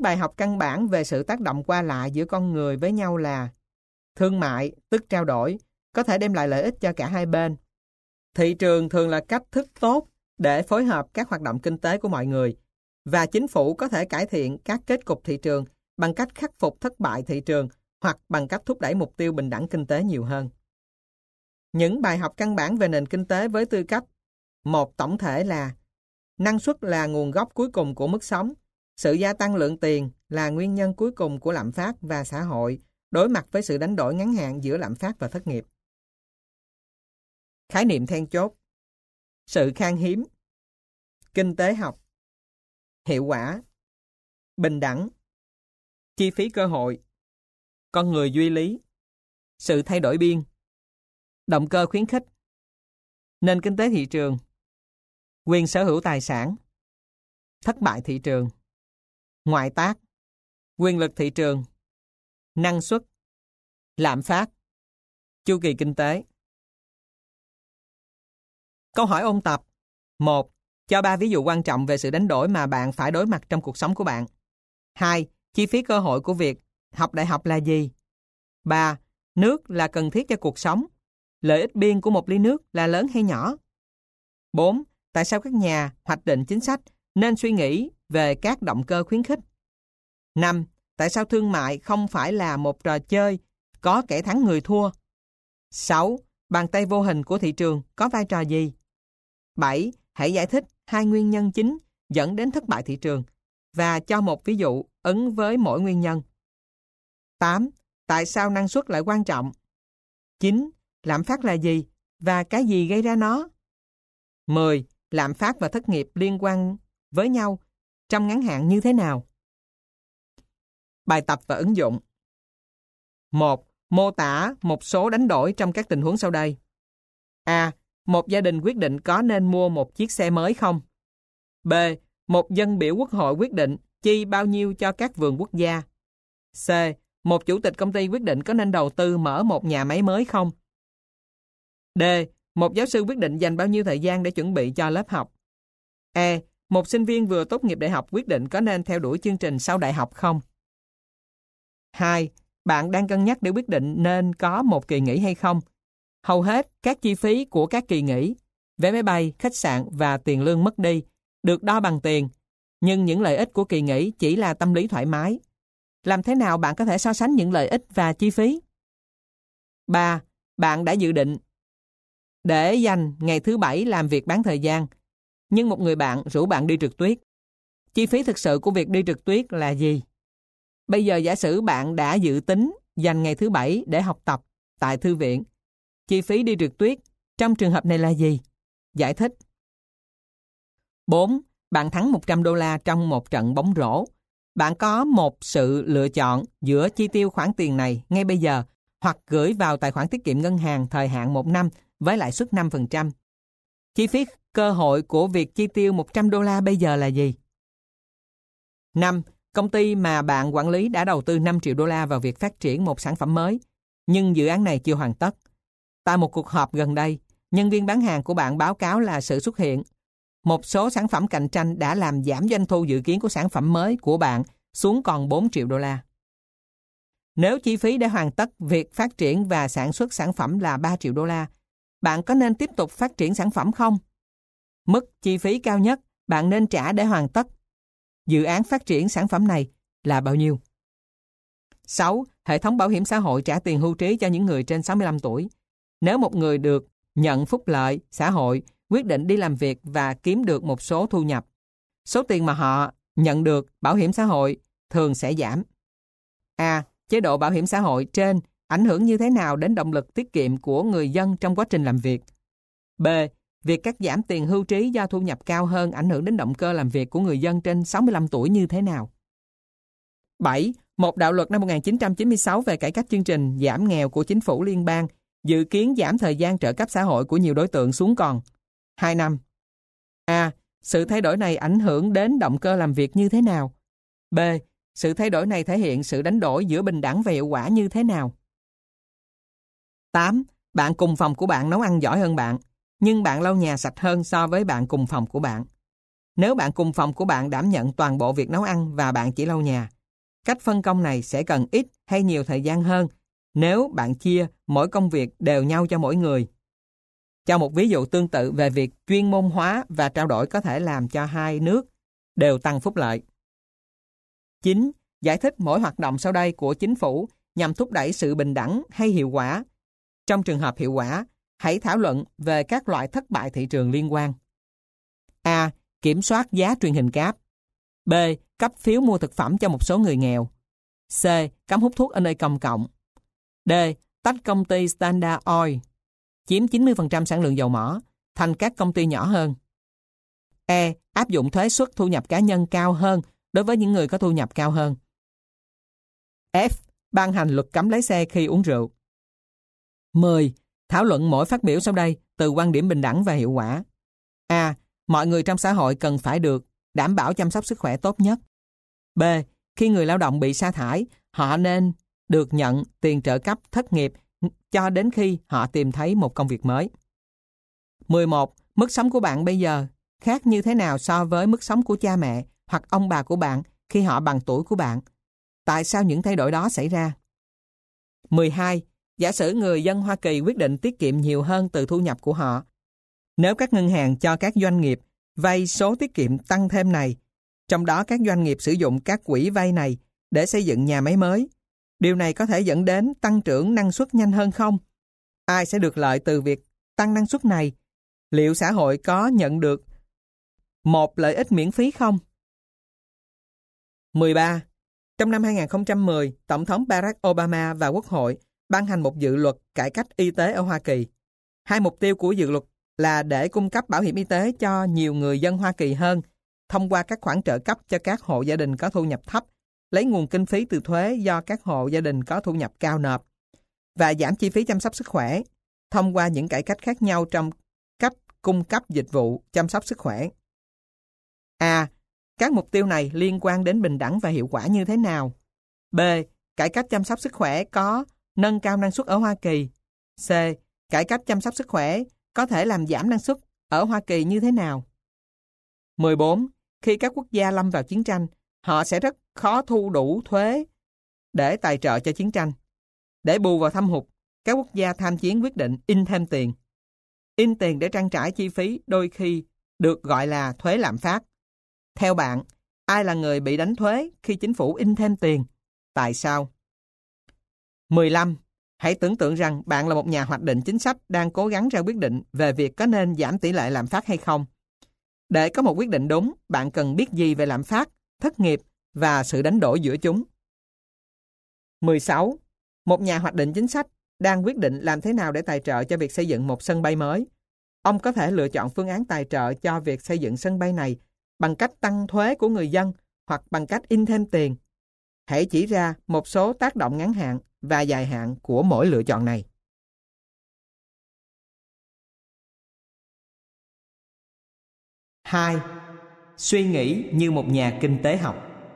Những bài học căn bản về sự tác động qua lại giữa con người với nhau là: thương mại, tức trao đổi, có thể đem lại lợi ích cho cả hai bên. Thị trường thường là cách thức tốt để phối hợp các hoạt động kinh tế của mọi người, và chính phủ có thể cải thiện các kết cục thị trường bằng cách khắc phục thất bại thị trường hoặc bằng cách thúc đẩy mục tiêu bình đẳng kinh tế nhiều hơn. Những bài học căn bản về nền kinh tế với tư cách một tổng thể là: năng suất là nguồn gốc cuối cùng của mức sống, sự gia tăng lượng tiền là nguyên nhân cuối cùng của lạm phát và xã hội đối mặt với sự đánh đổi ngắn hạn giữa lạm phát và thất nghiệp. Khái niệm then chốt: sự khan hiếm, kinh tế học, hiệu quả, bình đẳng, chi phí cơ hội, con người duy lý, sự thay đổi biên, động cơ khuyến khích, nền kinh tế thị trường, quyền sở hữu tài sản, thất bại thị trường, ngoại tác, quyền lực thị trường, năng suất, lạm phát, chu kỳ kinh tế. Câu hỏi ôn tập. 1. Cho 3 ví dụ quan trọng về sự đánh đổi mà bạn phải đối mặt trong cuộc sống của bạn. 2. Chi phí cơ hội của việc học đại học là gì? 3. Nước là cần thiết cho cuộc sống. Lợi ích biên của một ly nước là lớn hay nhỏ? 4. Tại sao các nhà hoạch định chính sách nên suy nghĩ về các động cơ khuyến khích? 5. Tại sao thương mại không phải là một trò chơi có kẻ thắng người thua? 6. Bàn tay vô hình của thị trường có vai trò gì? 7. Hãy giải thích 2 nguyên nhân chính dẫn đến thất bại thị trường và cho một ví dụ ứng với mỗi nguyên nhân. 8. Tại sao năng suất lại quan trọng? 9. Lạm phát là gì và cái gì gây ra nó? 10. Lạm phát và thất nghiệp liên quan với nhau trong ngắn hạn như thế nào? Bài tập và ứng dụng. 1. Mô tả một số đánh đổi trong các tình huống sau đây. A. Một gia đình quyết định có nên mua một chiếc xe mới không? B. Một dân biểu quốc hội quyết định chi bao nhiêu cho các vườn quốc gia? C. Một chủ tịch công ty quyết định có nên đầu tư mở một nhà máy mới không? D. Một giáo sư quyết định dành bao nhiêu thời gian để chuẩn bị cho lớp học? E. Một sinh viên vừa tốt nghiệp đại học quyết định có nên theo đuổi chương trình sau đại học không? 2. Bạn đang cân nhắc để quyết định nên có một kỳ nghỉ hay không. Hầu hết các chi phí của các kỳ nghỉ, vé máy bay, khách sạn và tiền lương mất đi được đo bằng tiền, nhưng những lợi ích của kỳ nghỉ chỉ là tâm lý thoải mái. Làm thế nào bạn có thể so sánh những lợi ích và chi phí? 3. Bạn đã dự định để dành ngày thứ Bảy làm việc bán thời gian, nhưng một người bạn rủ bạn đi trượt tuyết. Chi phí thực sự của việc đi trượt tuyết là gì? Bây giờ giả sử bạn đã dự tính dành ngày thứ Bảy để học tập tại thư viện. Chi phí đi trượt tuyết trong trường hợp này là gì? Giải thích. 4. Bạn thắng $100 trong một trận bóng rổ. Bạn có một sự lựa chọn giữa chi tiêu khoản tiền này ngay bây giờ hoặc gửi vào tài khoản tiết kiệm ngân hàng thời hạn 1 năm với lãi suất 5%. Chi phí cơ hội của việc chi tiêu $100 bây giờ là gì? 5. Công ty mà bạn quản lý đã đầu tư $5 triệu vào việc phát triển một sản phẩm mới, nhưng dự án này chưa hoàn tất. Tại một cuộc họp gần đây, nhân viên bán hàng của bạn báo cáo là sự xuất hiện một số sản phẩm cạnh tranh đã làm giảm doanh thu dự kiến của sản phẩm mới của bạn xuống còn $4 triệu. Nếu chi phí để hoàn tất việc phát triển và sản xuất sản phẩm là $3 triệu, bạn có nên tiếp tục phát triển sản phẩm không? Mức chi phí cao nhất bạn nên trả để hoàn tất dự án phát triển sản phẩm này là bao nhiêu? 6. Hệ thống bảo hiểm xã hội trả tiền hưu trí cho những người trên 65 tuổi. Nếu một người được nhận phúc lợi xã hội quyết định đi làm việc và kiếm được một số thu nhập, số tiền mà họ nhận được bảo hiểm xã hội thường sẽ giảm. A. Chế độ bảo hiểm xã hội trên ảnh hưởng như thế nào đến động lực tiết kiệm của người dân trong quá trình làm việc? B. Việc cắt giảm tiền hưu trí do thu nhập cao hơn ảnh hưởng đến động cơ làm việc của người dân trên 65 tuổi như thế nào? 7. Một đạo luật năm 1996 về cải cách chương trình giảm nghèo của chính phủ liên bang dự kiến giảm thời gian trợ cấp xã hội của nhiều đối tượng xuống còn 2 năm. A. Sự thay đổi này ảnh hưởng đến động cơ làm việc như thế nào? B. Sự thay đổi này thể hiện sự đánh đổi giữa bình đẳng và hiệu quả như thế nào? 8. Bạn cùng phòng của bạn nấu ăn giỏi hơn bạn, nhưng bạn lau nhà sạch hơn so với bạn cùng phòng của bạn. nếu bạn cùng phòng của bạn đảm nhận toàn bộ việc nấu ăn và bạn chỉ lau nhà. Cách phân công này sẽ cần ít hay nhiều thời gian hơn nếu bạn chia mỗi công việc đều nhau cho mỗi người. Cho một ví dụ tương tự về việc chuyên môn hóa và trao đổi có thể làm cho hai nước đều tăng phúc lợi. 9. Giải thích mỗi hoạt động sau đây của chính phủ nhằm thúc đẩy sự bình đẳng hay hiệu quả. Trong trường hợp hiệu quả, hãy thảo luận về các loại thất bại thị trường liên quan. A. Kiểm soát giá truyền hình cáp. B. Cấp phiếu mua thực phẩm cho một số người nghèo. C. Cấm hút thuốc ở nơi công cộng. D. Tách công ty Standard Oil, chiếm 90% sản lượng dầu mỏ, thành các công ty nhỏ hơn. E. Áp dụng thuế suất thu nhập cá nhân cao hơn đối với những người có thu nhập cao hơn. F. Ban hành luật cấm lái xe khi uống rượu. 10. Thảo luận mỗi phát biểu sau đây từ quan điểm bình đẳng và hiệu quả. A. Mọi người trong xã hội cần phải được đảm bảo chăm sóc sức khỏe tốt nhất. B. Khi người lao động bị sa thải, họ nên được nhận tiền trợ cấp thất nghiệp cho đến khi họ tìm thấy một công việc mới. 11. Mức sống của bạn bây giờ khác như thế nào so với mức sống của cha mẹ hoặc ông bà của bạn khi họ bằng tuổi của bạn? Tại sao những thay đổi đó xảy ra? 12. Giả sử người dân Hoa Kỳ quyết định tiết kiệm nhiều hơn từ thu nhập của họ. Nếu các ngân hàng cho các doanh nghiệp vay số tiết kiệm tăng thêm này, trong đó các doanh nghiệp sử dụng các quỹ vay này để xây dựng nhà máy mới, điều này có thể dẫn đến tăng trưởng năng suất nhanh hơn không? Ai sẽ được lợi từ việc tăng năng suất này? Liệu xã hội có nhận được một lợi ích miễn phí không? 13. Trong năm 2010, Tổng thống Barack Obama và Quốc hội ban hành một dự luật cải cách y tế ở Hoa Kỳ. Hai mục tiêu của dự luật là để cung cấp bảo hiểm y tế cho nhiều người dân Hoa Kỳ hơn thông qua các khoản trợ cấp cho các hộ gia đình có thu nhập thấp, lấy nguồn kinh phí từ thuế do các hộ gia đình có thu nhập cao nộp, và giảm chi phí chăm sóc sức khỏe thông qua những cải cách khác nhau trong cách cung cấp dịch vụ chăm sóc sức khỏe. A. Các mục tiêu này liên quan đến bình đẳng và hiệu quả như thế nào? B. Cải cách chăm sóc sức khỏe có nâng cao năng suất ở Hoa Kỳ. C. Cải cách chăm sóc sức khỏe có thể làm giảm năng suất ở Hoa Kỳ như thế nào? 14. Khi các quốc gia lâm vào chiến tranh, họ sẽ rất khó thu đủ thuế để tài trợ cho chiến tranh. Để bù vào thâm hụt, các quốc gia tham chiến quyết định in thêm tiền. In tiền để trang trải chi phí đôi khi được gọi là thuế lạm phát. Theo bạn, ai là người bị đánh thuế khi chính phủ in thêm tiền? Tại sao? 15. Hãy tưởng tượng rằng bạn là một nhà hoạch định chính sách đang cố gắng ra quyết định về việc có nên giảm tỷ lệ lạm phát hay không. Để có một quyết định đúng, bạn cần biết gì về lạm phát, thất nghiệp và sự đánh đổi giữa chúng. 16. Một nhà hoạch định chính sách đang quyết định làm thế nào để tài trợ cho việc xây dựng một sân bay mới. Ông có thể lựa chọn phương án tài trợ cho việc xây dựng sân bay này bằng cách tăng thuế của người dân hoặc bằng cách in thêm tiền. Hãy chỉ ra một số tác động ngắn hạn và dài hạn của mỗi lựa chọn này. 2. Suy nghĩ như một nhà kinh tế học.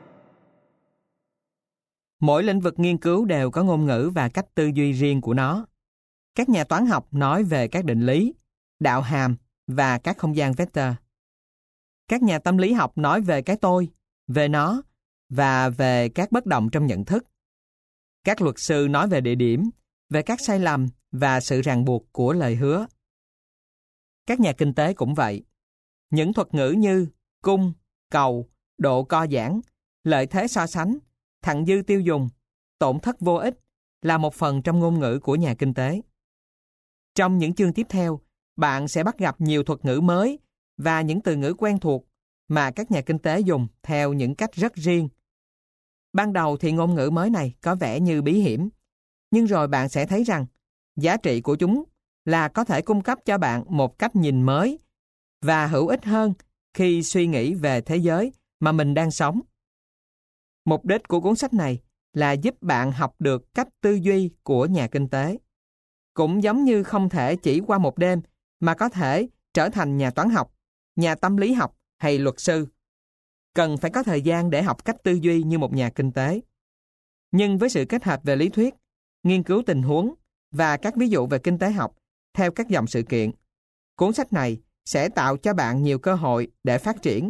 Mỗi lĩnh vực nghiên cứu đều có ngôn ngữ và cách tư duy riêng của nó. Các nhà toán học nói về các định lý, đạo hàm và các không gian vector. Các nhà tâm lý học nói về cái tôi, về nó và về các bất đồng trong nhận thức. Các luật sư nói về địa điểm, về các sai lầm và sự ràng buộc của lời hứa. Các nhà kinh tế cũng vậy. Những thuật ngữ như cung, cầu, độ co giãn, lợi thế so sánh, thặng dư tiêu dùng, tổn thất vô ích là một phần trong ngôn ngữ của nhà kinh tế. Trong những chương tiếp theo, bạn sẽ bắt gặp nhiều thuật ngữ mới và những từ ngữ quen thuộc mà các nhà kinh tế dùng theo những cách rất riêng. Ban đầu thì ngôn ngữ mới này có vẻ như bí hiểm, nhưng rồi bạn sẽ thấy rằng giá trị của chúng là có thể cung cấp cho bạn một cách nhìn mới và hữu ích hơn khi suy nghĩ về thế giới mà mình đang sống. Mục đích của cuốn sách này là giúp bạn học được cách tư duy của nhà kinh tế. Cũng giống như không thể chỉ qua một đêm mà có thể trở thành nhà toán học, nhà tâm lý học hay luật sư. Cần phải có thời gian để học cách tư duy như một nhà kinh tế. Nhưng với sự kết hợp về lý thuyết, nghiên cứu tình huống và các ví dụ về kinh tế học theo các dòng sự kiện, cuốn sách này sẽ tạo cho bạn nhiều cơ hội để phát triển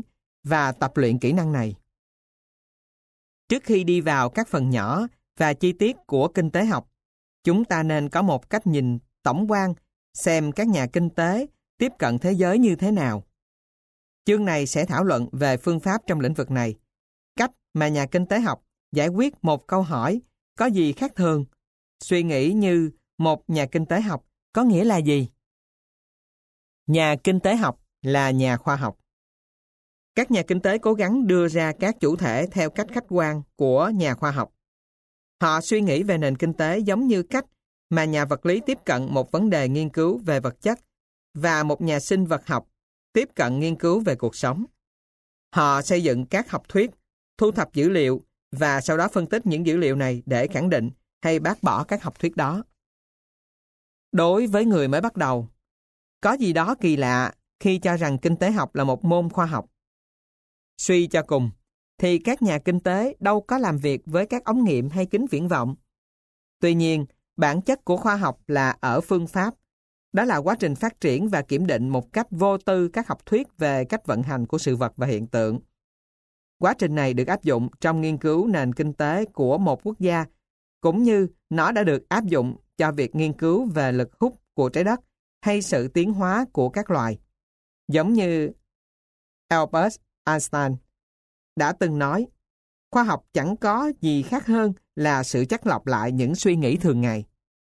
và tập luyện kỹ năng này. Trước khi đi vào các phần nhỏ và chi tiết của kinh tế học, chúng ta nên có một cách nhìn tổng quan xem các nhà kinh tế tiếp cận thế giới như thế nào. Chương này sẽ thảo luận về phương pháp trong lĩnh vực này, cách mà nhà kinh tế học giải quyết một câu hỏi có gì khác thường. Suy nghĩ như một nhà kinh tế học có nghĩa là gì? Nhà kinh tế học là nhà khoa học. Các nhà kinh tế cố gắng đưa ra các chủ thể theo cách khách quan của nhà khoa học. Họ suy nghĩ về nền kinh tế giống như cách mà nhà vật lý tiếp cận một vấn đề nghiên cứu về vật chất và một nhà sinh vật học tiếp cận nghiên cứu về cuộc sống. Họ xây dựng các học thuyết, thu thập dữ liệu và sau đó phân tích những dữ liệu này để khẳng định hay bác bỏ các học thuyết đó. Đối với người mới bắt đầu, có gì đó kỳ lạ khi cho rằng kinh tế học là một môn khoa học. Suy cho cùng, thì các nhà kinh tế đâu có làm việc với các ống nghiệm hay kính viễn vọng. Tuy nhiên, bản chất của khoa học là ở phương pháp. Đó là quá trình phát triển và kiểm định một cách vô tư các học thuyết về cách vận hành của sự vật và hiện tượng. Quá trình này được áp dụng trong nghiên cứu nền kinh tế của một quốc gia, cũng như nó đã được áp dụng cho việc nghiên cứu về lực hút của trái đất hay sự tiến hóa của các loài. Giống như Albert Einstein đã từng nói, khoa học chẳng có gì khác hơn là sự chắt lọc lại những suy nghĩ thường ngày.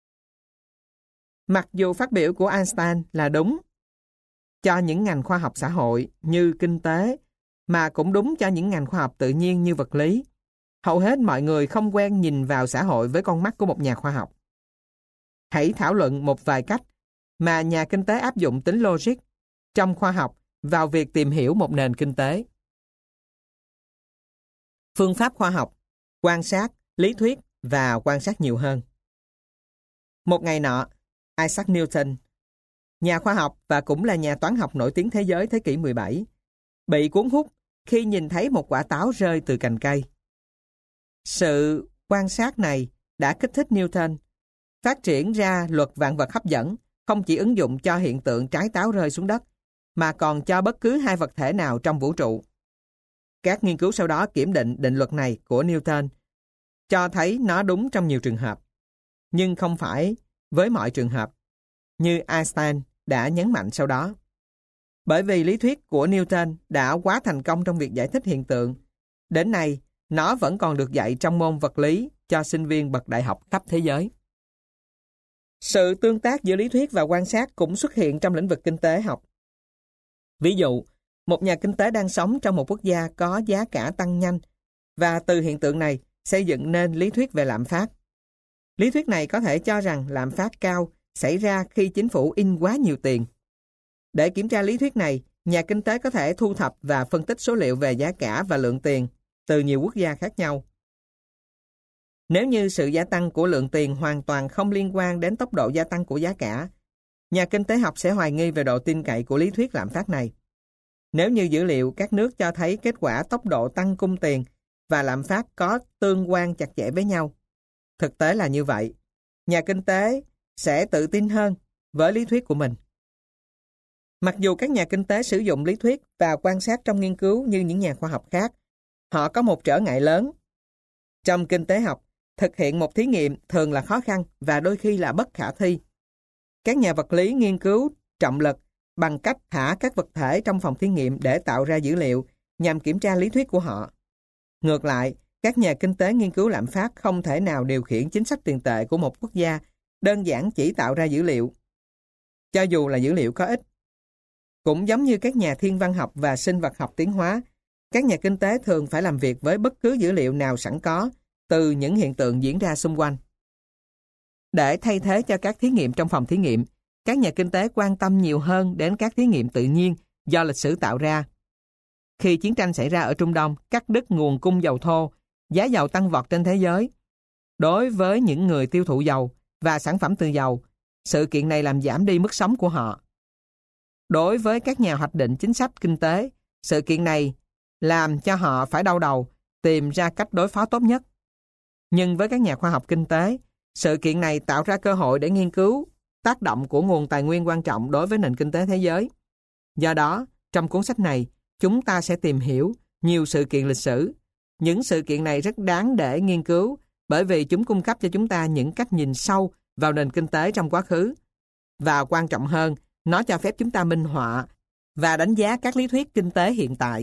Mặc dù phát biểu của Einstein là đúng cho những ngành khoa học xã hội như kinh tế, mà cũng đúng cho những ngành khoa học tự nhiên như vật lý, hầu hết mọi người không quen nhìn vào xã hội với con mắt của một nhà khoa học. Hãy thảo luận một vài cách mà nhà kinh tế áp dụng tính logic trong khoa học vào việc tìm hiểu một nền kinh tế. Phương pháp khoa học, quan sát, lý thuyết và quan sát nhiều hơn. Một ngày nọ, Isaac Newton, nhà khoa học và cũng là nhà toán học nổi tiếng thế giới thế kỷ 17, bị cuốn hút khi nhìn thấy một quả táo rơi từ cành cây. Sự quan sát này đã kích thích Newton phát triển ra luật vạn vật hấp dẫn, không chỉ ứng dụng cho hiện tượng trái táo rơi xuống đất, mà còn cho bất cứ hai vật thể nào trong vũ trụ. Các nghiên cứu sau đó kiểm định định luật này của Newton, cho thấy nó đúng trong nhiều trường hợp, nhưng không phải với mọi trường hợp, như Einstein đã nhấn mạnh sau đó. Bởi vì lý thuyết của Newton đã quá thành công trong việc giải thích hiện tượng, đến nay nó vẫn còn được dạy trong môn vật lý cho sinh viên bậc đại học khắp thế giới. Sự tương tác giữa lý thuyết và quan sát cũng xuất hiện trong lĩnh vực kinh tế học. Ví dụ, một nhà kinh tế đang sống trong một quốc gia có giá cả tăng nhanh, và từ hiện tượng này xây dựng nên lý thuyết về lạm phát. Lý thuyết này có thể cho rằng lạm phát cao xảy ra khi chính phủ in quá nhiều tiền. Để kiểm tra lý thuyết này, nhà kinh tế có thể thu thập và phân tích số liệu về giá cả và lượng tiền từ nhiều quốc gia khác nhau. Nếu như sự gia tăng của lượng tiền hoàn toàn không liên quan đến tốc độ gia tăng của giá cả, nhà kinh tế học sẽ hoài nghi về độ tin cậy của lý thuyết lạm phát này. Nếu như dữ liệu các nước cho thấy kết quả tốc độ tăng cung tiền và lạm phát có tương quan chặt chẽ với nhau, thực tế là như vậy, nhà kinh tế sẽ tự tin hơn với lý thuyết của mình. Mặc dù các nhà kinh tế sử dụng lý thuyết và quan sát trong nghiên cứu như những nhà khoa học khác, họ có một trở ngại lớn. Trong kinh tế học, thực hiện một thí nghiệm thường là khó khăn và đôi khi là bất khả thi. Các nhà vật lý nghiên cứu trọng lực bằng cách thả các vật thể trong phòng thí nghiệm để tạo ra dữ liệu nhằm kiểm tra lý thuyết của họ. Ngược lại, các nhà kinh tế nghiên cứu lạm phát không thể nào điều khiển chính sách tiền tệ của một quốc gia đơn giản chỉ tạo ra dữ liệu, cho dù là dữ liệu có ích. Cũng giống như các nhà thiên văn học và sinh vật học tiến hóa, các nhà kinh tế thường phải làm việc với bất cứ dữ liệu nào sẵn có từ những hiện tượng diễn ra xung quanh. Để thay thế cho các thí nghiệm trong phòng thí nghiệm, các nhà kinh tế quan tâm nhiều hơn đến các thí nghiệm tự nhiên do lịch sử tạo ra. Khi chiến tranh xảy ra ở Trung Đông, cắt đứt nguồn cung dầu thô, giá dầu tăng vọt trên thế giới. Đối với những người tiêu thụ dầu và sản phẩm từ dầu, sự kiện này làm giảm đi mức sống của họ. Đối với các nhà hoạch định chính sách kinh tế, sự kiện này làm cho họ phải đau đầu tìm ra cách đối phó tốt nhất. Nhưng với các nhà khoa học kinh tế, sự kiện này tạo ra cơ hội để nghiên cứu tác động của nguồn tài nguyên quan trọng đối với nền kinh tế thế giới. Do đó, trong cuốn sách này, chúng ta sẽ tìm hiểu nhiều sự kiện lịch sử. Những sự kiện này rất đáng để nghiên cứu bởi vì chúng cung cấp cho chúng ta những cách nhìn sâu vào nền kinh tế trong quá khứ. Và quan trọng hơn, nó cho phép chúng ta minh họa và đánh giá các lý thuyết kinh tế hiện tại.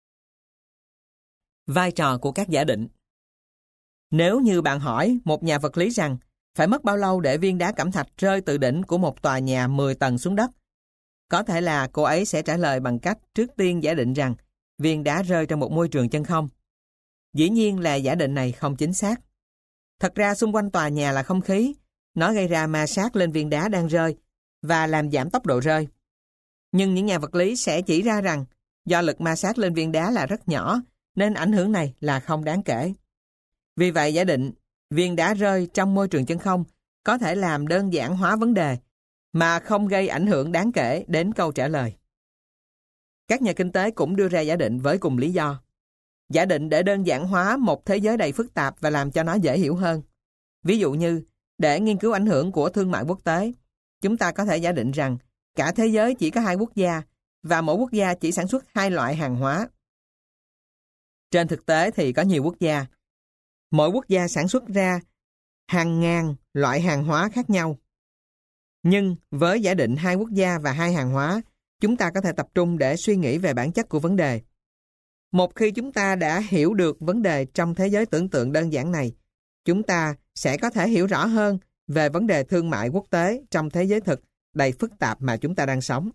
Vai trò của các giả định. Nếu như bạn hỏi một nhà vật lý rằng phải mất bao lâu để viên đá cẩm thạch rơi từ đỉnh của một tòa nhà 10 tầng xuống đất, có thể là cô ấy sẽ trả lời bằng cách trước tiên giả định rằng viên đá rơi trong một môi trường chân không. Dĩ nhiên là giả định này không chính xác. Thật ra xung quanh tòa nhà là không khí, nó gây ra ma sát lên viên đá đang rơi và làm giảm tốc độ rơi. Nhưng những nhà vật lý sẽ chỉ ra rằng do lực ma sát lên viên đá là rất nhỏ nên ảnh hưởng này là không đáng kể. Vì vậy giả định viên đá rơi trong môi trường chân không có thể làm đơn giản hóa vấn đề mà không gây ảnh hưởng đáng kể đến câu trả lời. Các nhà kinh tế cũng đưa ra giả định với cùng lý do. Giả định để đơn giản hóa một thế giới đầy phức tạp và làm cho nó dễ hiểu hơn. Ví dụ như, để nghiên cứu ảnh hưởng của thương mại quốc tế, chúng ta có thể giả định rằng cả thế giới chỉ có 2 quốc gia và mỗi quốc gia chỉ sản xuất 2 loại hàng hóa. Trên thực tế thì có nhiều quốc gia. Mỗi quốc gia sản xuất ra hàng ngàn loại hàng hóa khác nhau. Nhưng với giả định 2 quốc gia và 2 hàng hóa, chúng ta có thể tập trung để suy nghĩ về bản chất của vấn đề. Một khi chúng ta đã hiểu được vấn đề trong thế giới tưởng tượng đơn giản này, chúng ta sẽ có thể hiểu rõ hơn về vấn đề thương mại quốc tế trong thế giới thực đầy phức tạp mà chúng ta đang sống.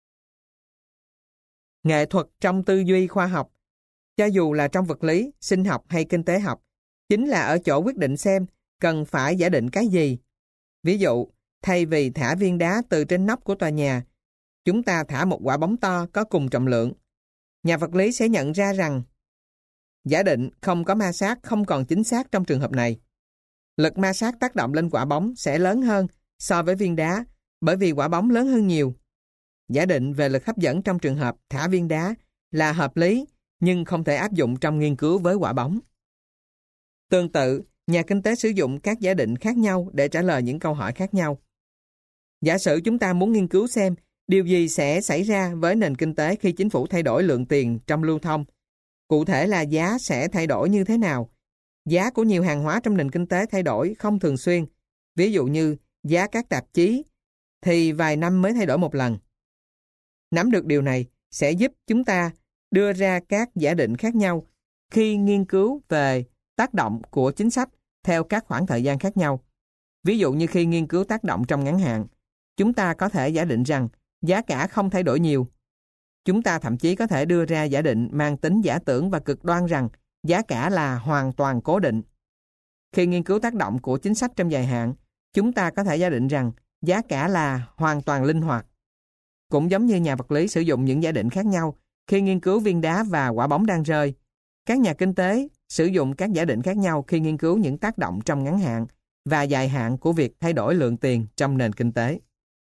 Nghệ thuật trong tư duy khoa học, cho dù là trong vật lý, sinh học hay kinh tế học, chính là ở chỗ quyết định xem cần phải giả định cái gì. Ví dụ, thay vì thả viên đá từ trên nóc của tòa nhà, chúng ta thả một quả bóng to có cùng trọng lượng. Nhà vật lý sẽ nhận ra rằng giả định không có ma sát không còn chính xác trong trường hợp này. Lực ma sát tác động lên quả bóng sẽ lớn hơn so với viên đá bởi vì quả bóng lớn hơn nhiều. Giả định về lực hấp dẫn trong trường hợp thả viên đá là hợp lý nhưng không thể áp dụng trong nghiên cứu với quả bóng. Tương tự, nhà kinh tế sử dụng các giả định khác nhau để trả lời những câu hỏi khác nhau. Giả sử chúng ta muốn nghiên cứu xem điều gì sẽ xảy ra với nền kinh tế khi chính phủ thay đổi lượng tiền trong lưu thông. Cụ thể là giá sẽ thay đổi như thế nào. Giá của nhiều hàng hóa trong nền kinh tế thay đổi không thường xuyên. Ví dụ như giá các tạp chí thì vài năm mới thay đổi một lần. Nắm được điều này sẽ giúp chúng ta đưa ra các giả định khác nhau khi nghiên cứu về tác động của chính sách theo các khoảng thời gian khác nhau. Ví dụ như khi nghiên cứu tác động trong ngắn hạn, chúng ta có thể giả định rằng giá cả không thay đổi nhiều. Chúng ta thậm chí có thể đưa ra giả định mang tính giả tưởng và cực đoan rằng giá cả là hoàn toàn cố định. Khi nghiên cứu tác động của chính sách trong dài hạn, chúng ta có thể giả định rằng giá cả là hoàn toàn linh hoạt. Cũng giống như nhà vật lý sử dụng những giả định khác nhau khi nghiên cứu viên đá và quả bóng đang rơi, các nhà kinh tế sử dụng các giả định khác nhau khi nghiên cứu những tác động trong ngắn hạn và dài hạn của việc thay đổi lượng tiền trong nền kinh tế.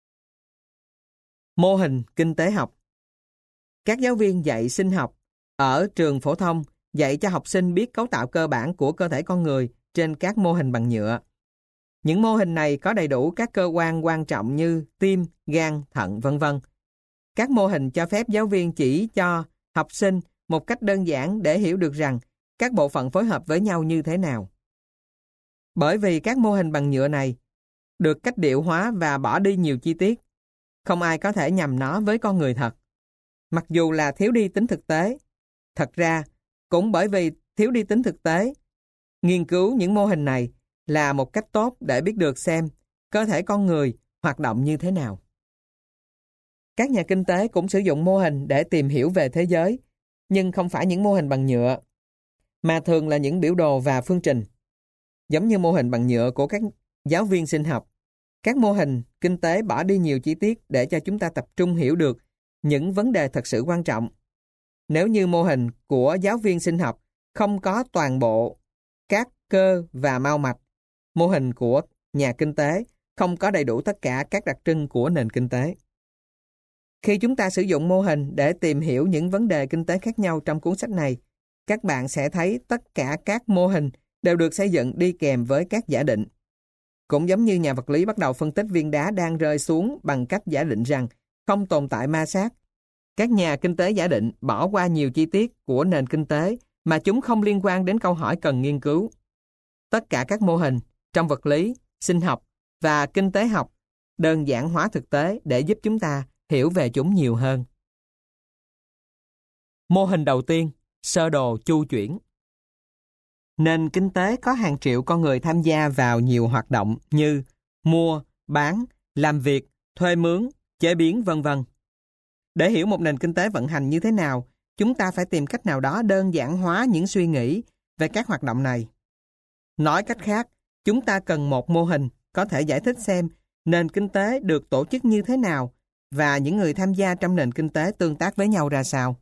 Mô hình kinh tế học. Các giáo viên dạy sinh học ở trường phổ thông dạy cho học sinh biết cấu tạo cơ bản của cơ thể con người trên các mô hình bằng nhựa. Những mô hình này có đầy đủ các cơ quan quan trọng như tim, gan, thận, v.v. Các mô hình cho phép giáo viên chỉ cho học sinh một cách đơn giản để hiểu được rằng các bộ phận phối hợp với nhau như thế nào. Bởi vì các mô hình bằng nhựa này được cách điệu hóa và bỏ đi nhiều chi tiết, không ai có thể nhầm nó với con người thật. Mặc dù là thiếu đi tính thực tế, thật ra cũng bởi vì thiếu đi tính thực tế, nghiên cứu những mô hình này là một cách tốt để biết được xem cơ thể con người hoạt động như thế nào. Các nhà kinh tế cũng sử dụng mô hình để tìm hiểu về thế giới, nhưng không phải những mô hình bằng nhựa, mà thường là những biểu đồ và phương trình. Giống như mô hình bằng nhựa của các giáo viên sinh học, các mô hình kinh tế bỏ đi nhiều chi tiết để cho chúng ta tập trung hiểu được những vấn đề thật sự quan trọng. Nếu như mô hình của giáo viên sinh học không có toàn bộ các cơ và mao mạch, mô hình của nhà kinh tế không có đầy đủ tất cả các đặc trưng của nền kinh tế. Khi chúng ta sử dụng mô hình để tìm hiểu những vấn đề kinh tế khác nhau trong cuốn sách này, các bạn sẽ thấy tất cả các mô hình đều được xây dựng đi kèm với các giả định. Cũng giống như nhà vật lý bắt đầu phân tích viên đá đang rơi xuống bằng cách giả định rằng không tồn tại ma sát. Các nhà kinh tế giả định bỏ qua nhiều chi tiết của nền kinh tế mà chúng không liên quan đến câu hỏi cần nghiên cứu. Tất cả các mô hình trong vật lý, sinh học và kinh tế học đơn giản hóa thực tế để giúp chúng ta hiểu về chúng nhiều hơn. Mô hình đầu tiên, sơ đồ chu chuyển. Nền kinh tế có hàng triệu con người tham gia vào nhiều hoạt động như mua, bán, làm việc, thuê mướn, chế biến v.v. Để hiểu một nền kinh tế vận hành như thế nào, chúng ta phải tìm cách nào đó đơn giản hóa những suy nghĩ về các hoạt động này. Nói cách khác, chúng ta cần một mô hình có thể giải thích xem nền kinh tế được tổ chức như thế nào và những người tham gia trong nền kinh tế tương tác với nhau ra sao.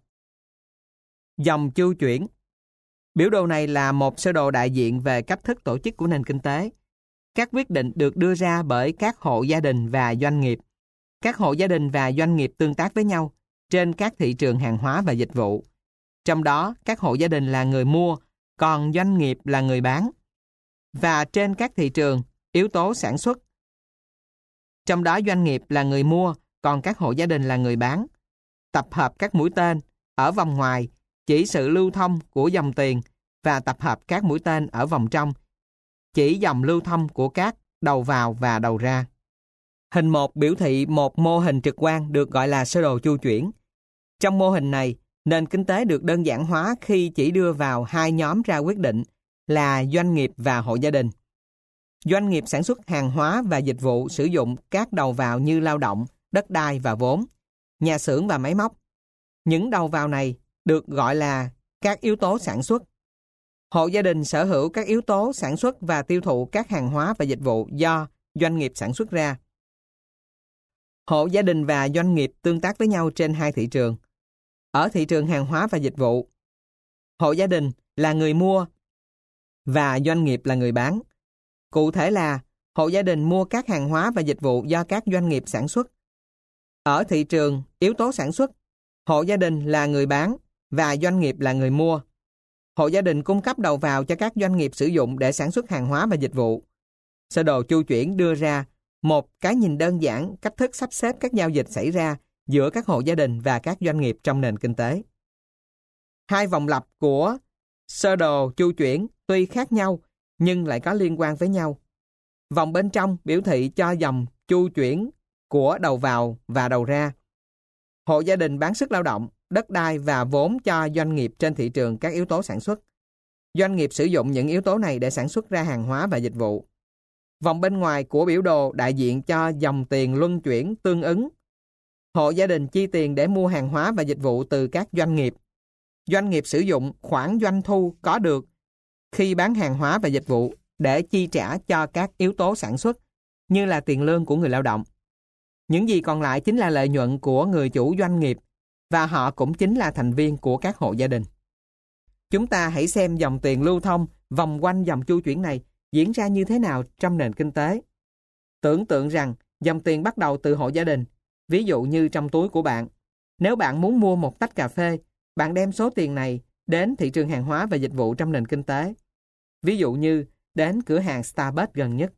Dòng chu chuyển. Biểu đồ này là một sơ đồ đại diện về cách thức tổ chức của nền kinh tế. Các quyết định được đưa ra bởi các hộ gia đình và doanh nghiệp. Các hộ gia đình và doanh nghiệp tương tác với nhau trên các thị trường hàng hóa và dịch vụ. Trong đó, các hộ gia đình là người mua, còn doanh nghiệp là người bán. Và trên các thị trường, yếu tố sản xuất. Trong đó doanh nghiệp là người mua, còn các hộ gia đình là người bán. Tập hợp các mũi tên ở vòng ngoài chỉ sự lưu thông của dòng tiền và tập hợp các mũi tên ở vòng trong chỉ dòng lưu thông của các đầu vào và đầu ra. Hình 1 biểu thị một mô hình trực quan được gọi là sơ đồ chu chuyển. Trong mô hình này, nền kinh tế được đơn giản hóa khi chỉ đưa vào hai nhóm ra quyết định là doanh nghiệp và hộ gia đình. Doanh nghiệp sản xuất hàng hóa và dịch vụ sử dụng các đầu vào như lao động, đất đai và vốn, nhà xưởng và máy móc. Những đầu vào này được gọi là các yếu tố sản xuất. Hộ gia đình sở hữu các yếu tố sản xuất và tiêu thụ các hàng hóa và dịch vụ do doanh nghiệp sản xuất ra. Hộ gia đình và doanh nghiệp tương tác với nhau trên hai thị trường. Ở thị trường hàng hóa và dịch vụ, hộ gia đình là người mua và doanh nghiệp là người bán. Cụ thể là hộ gia đình mua các hàng hóa và dịch vụ do các doanh nghiệp sản xuất. Ở thị trường yếu tố sản xuất, hộ gia đình là người bán và doanh nghiệp là người mua. Hộ gia đình cung cấp đầu vào cho các doanh nghiệp sử dụng để sản xuất hàng hóa và dịch vụ. Sơ đồ chu chuyển đưa ra một cái nhìn đơn giản cách thức sắp xếp các giao dịch xảy ra giữa các hộ gia đình và các doanh nghiệp trong nền kinh tế. Hai vòng lặp của sơ đồ chu chuyển tuy khác nhau nhưng lại có liên quan với nhau. Vòng bên trong biểu thị cho dòng chu chuyển của đầu vào và đầu ra. Hộ gia đình bán sức lao động, đất đai và vốn cho doanh nghiệp trên thị trường các yếu tố sản xuất. Doanh nghiệp sử dụng những yếu tố này để sản xuất ra hàng hóa và dịch vụ. Vòng bên ngoài của biểu đồ đại diện cho dòng tiền luân chuyển tương ứng. Hộ gia đình chi tiền để mua hàng hóa và dịch vụ từ các doanh nghiệp. Doanh nghiệp sử dụng khoản doanh thu có được khi bán hàng hóa và dịch vụ để chi trả cho các yếu tố sản xuất như là tiền lương của người lao động. Những gì còn lại chính là lợi nhuận của người chủ doanh nghiệp và họ cũng chính là thành viên của các hộ gia đình. Chúng ta hãy xem dòng tiền lưu thông vòng quanh dòng chu chuyển này diễn ra như thế nào trong nền kinh tế. Tưởng tượng rằng dòng tiền bắt đầu từ hộ gia đình, ví dụ như trong túi của bạn. Nếu bạn muốn mua một tách cà phê, bạn đem số tiền này đến thị trường hàng hóa và dịch vụ trong nền kinh tế. Ví dụ như đến cửa hàng Starbucks gần nhất.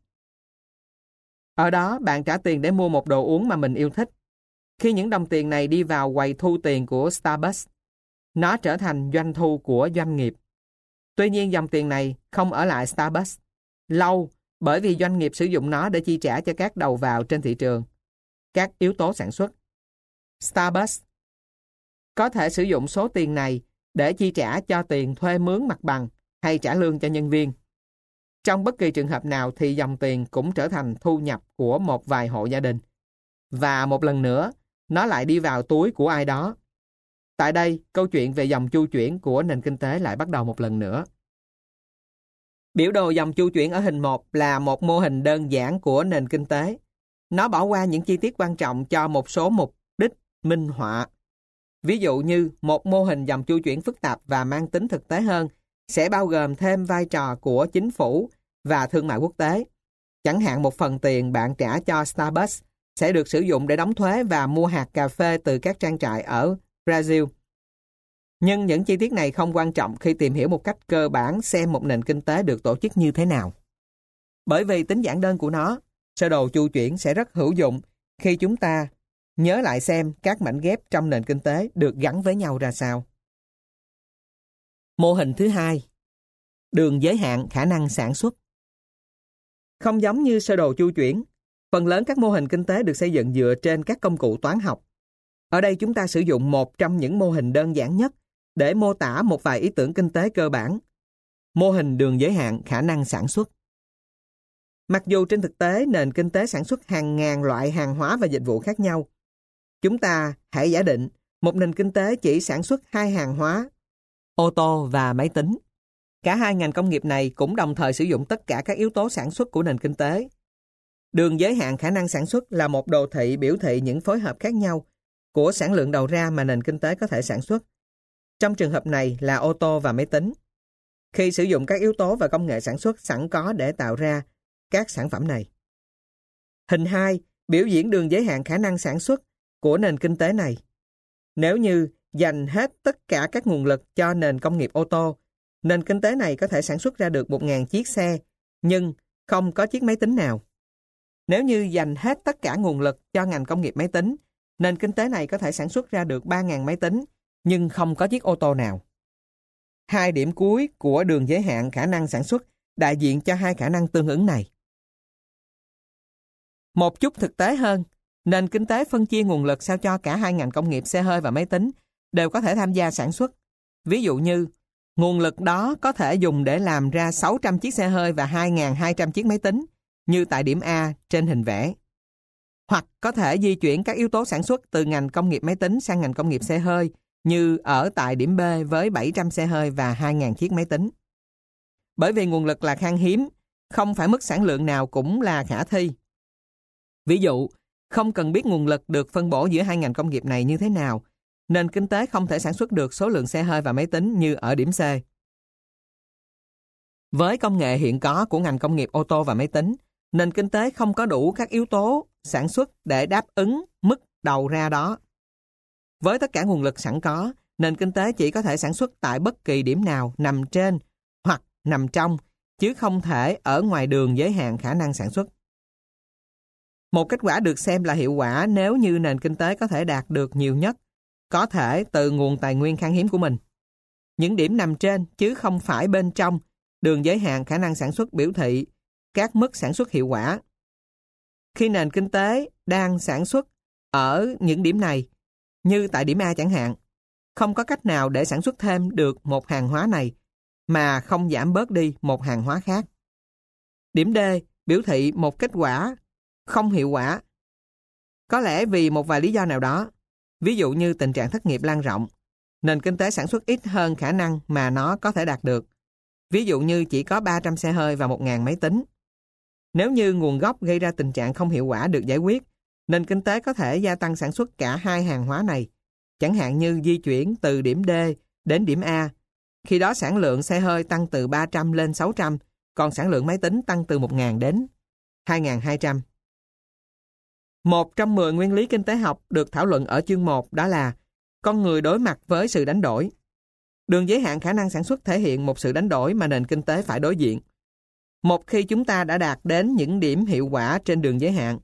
Ở đó bạn trả tiền để mua một đồ uống mà mình yêu thích. Khi những đồng tiền này đi vào quầy thu tiền của Starbucks, nó trở thành doanh thu của doanh nghiệp. Tuy nhiên dòng tiền này không ở lại Starbucks lâu bởi vì doanh nghiệp sử dụng nó để chi trả cho các đầu vào trên thị trường, các yếu tố sản xuất. Starbucks có thể sử dụng số tiền này để chi trả cho tiền thuê mướn mặt bằng hay trả lương cho nhân viên. Trong bất kỳ trường hợp nào thì dòng tiền cũng trở thành thu nhập của một vài hộ gia đình. Và một lần nữa, nó lại đi vào túi của ai đó. Tại đây, câu chuyện về dòng chu chuyển của nền kinh tế lại bắt đầu một lần nữa. Biểu đồ dòng chu chuyển ở hình 1 là một mô hình đơn giản của nền kinh tế. Nó bỏ qua những chi tiết quan trọng cho một số mục đích minh họa. Ví dụ như một mô hình dòng chu chuyển phức tạp và mang tính thực tế hơn sẽ bao gồm thêm vai trò của chính phủ và thương mại quốc tế. Chẳng hạn một phần tiền bạn trả cho Starbucks sẽ được sử dụng để đóng thuế và mua hạt cà phê từ các trang trại ở Brazil. Nhưng những chi tiết này không quan trọng khi tìm hiểu một cách cơ bản xem một nền kinh tế được tổ chức như thế nào. Bởi vì tính giản đơn của nó, sơ đồ chu chuyển sẽ rất hữu dụng khi chúng ta nhớ lại xem các mảnh ghép trong nền kinh tế được gắn với nhau ra sao. Mô hình thứ hai, đường giới hạn khả năng sản xuất. Không giống như sơ đồ chu chuyển, phần lớn các mô hình kinh tế được xây dựng dựa trên các công cụ toán học. Ở đây chúng ta sử dụng một trong những mô hình đơn giản nhất để mô tả một vài ý tưởng kinh tế cơ bản. Mô hình đường giới hạn khả năng sản xuất. Mặc dù trên thực tế nền kinh tế sản xuất hàng ngàn loại hàng hóa và dịch vụ khác nhau, chúng ta hãy giả định một nền kinh tế chỉ sản xuất hai hàng hóa, ô tô và máy tính. Cả hai ngành công nghiệp này cũng đồng thời sử dụng tất cả các yếu tố sản xuất của nền kinh tế. Đường giới hạn khả năng sản xuất là một đồ thị biểu thị những phối hợp khác nhau của sản lượng đầu ra mà nền kinh tế có thể sản xuất. Trong trường hợp này là ô tô và máy tính. Khi sử dụng các yếu tố và công nghệ sản xuất sẵn có để tạo ra các sản phẩm này. Hình 2 biểu diễn đường giới hạn khả năng sản xuất của nền kinh tế này. Nếu như dành hết tất cả các nguồn lực cho nền công nghiệp ô tô, nền kinh tế này có thể sản xuất ra được 1.000 chiếc xe, nhưng không có chiếc máy tính nào. Nếu như dành hết tất cả nguồn lực cho ngành công nghiệp máy tính, nền kinh tế này có thể sản xuất ra được 3.000 máy tính, nhưng không có chiếc ô tô nào. Hai điểm cuối của đường giới hạn khả năng sản xuất đại diện cho hai khả năng tương ứng này. Một chút thực tế hơn, nền kinh tế phân chia nguồn lực sao cho cả hai ngành công nghiệp xe hơi và máy tính đều có thể tham gia sản xuất. Ví dụ như, nguồn lực đó có thể dùng để làm ra 600 chiếc xe hơi và 2.200 chiếc máy tính, như tại điểm A trên hình vẽ. Hoặc có thể di chuyển các yếu tố sản xuất từ ngành công nghiệp máy tính sang ngành công nghiệp xe hơi, như ở tại điểm B với 700 xe hơi và 2.000 chiếc máy tính. Bởi vì nguồn lực là khan hiếm, không phải mức sản lượng nào cũng là khả thi. Ví dụ, không cần biết nguồn lực được phân bổ giữa hai ngành công nghiệp này như thế nào, nền kinh tế không thể sản xuất được số lượng xe hơi và máy tính như ở điểm C. Với công nghệ hiện có của ngành công nghiệp ô tô và máy tính, nền kinh tế không có đủ các yếu tố sản xuất để đáp ứng mức đầu ra đó. Với tất cả nguồn lực sẵn có, nền kinh tế chỉ có thể sản xuất tại bất kỳ điểm nào nằm trên hoặc nằm trong, chứ không thể ở ngoài đường giới hạn khả năng sản xuất. Một kết quả được xem là hiệu quả nếu như nền kinh tế có thể đạt được nhiều nhất, có thể từ nguồn tài nguyên khan hiếm của mình. Những điểm nằm trên chứ không phải bên trong đường giới hạn khả năng sản xuất biểu thị các mức sản xuất hiệu quả. Khi nền kinh tế đang sản xuất ở những điểm này, như tại điểm A chẳng hạn, không có cách nào để sản xuất thêm được một hàng hóa này mà không giảm bớt đi một hàng hóa khác. Điểm D biểu thị một kết quả không hiệu quả. Có lẽ vì một vài lý do nào đó, ví dụ như tình trạng thất nghiệp lan rộng, nền kinh tế sản xuất ít hơn khả năng mà nó có thể đạt được. Ví dụ như chỉ có 300 xe hơi và 1.000 máy tính. Nếu như nguồn gốc gây ra tình trạng không hiệu quả được giải quyết, nền kinh tế có thể gia tăng sản xuất cả hai hàng hóa này, chẳng hạn như di chuyển từ điểm D đến điểm A. Khi đó sản lượng xe hơi tăng từ 300 lên 600, còn sản lượng máy tính tăng từ 1.000 đến 2.200. Một trong 10 nguyên lý kinh tế học được thảo luận ở chương 1 đó là con người đối mặt với sự đánh đổi. Đường giới hạn khả năng sản xuất thể hiện một sự đánh đổi mà nền kinh tế phải đối diện. Một khi chúng ta đã đạt đến những điểm hiệu quả trên đường giới hạn,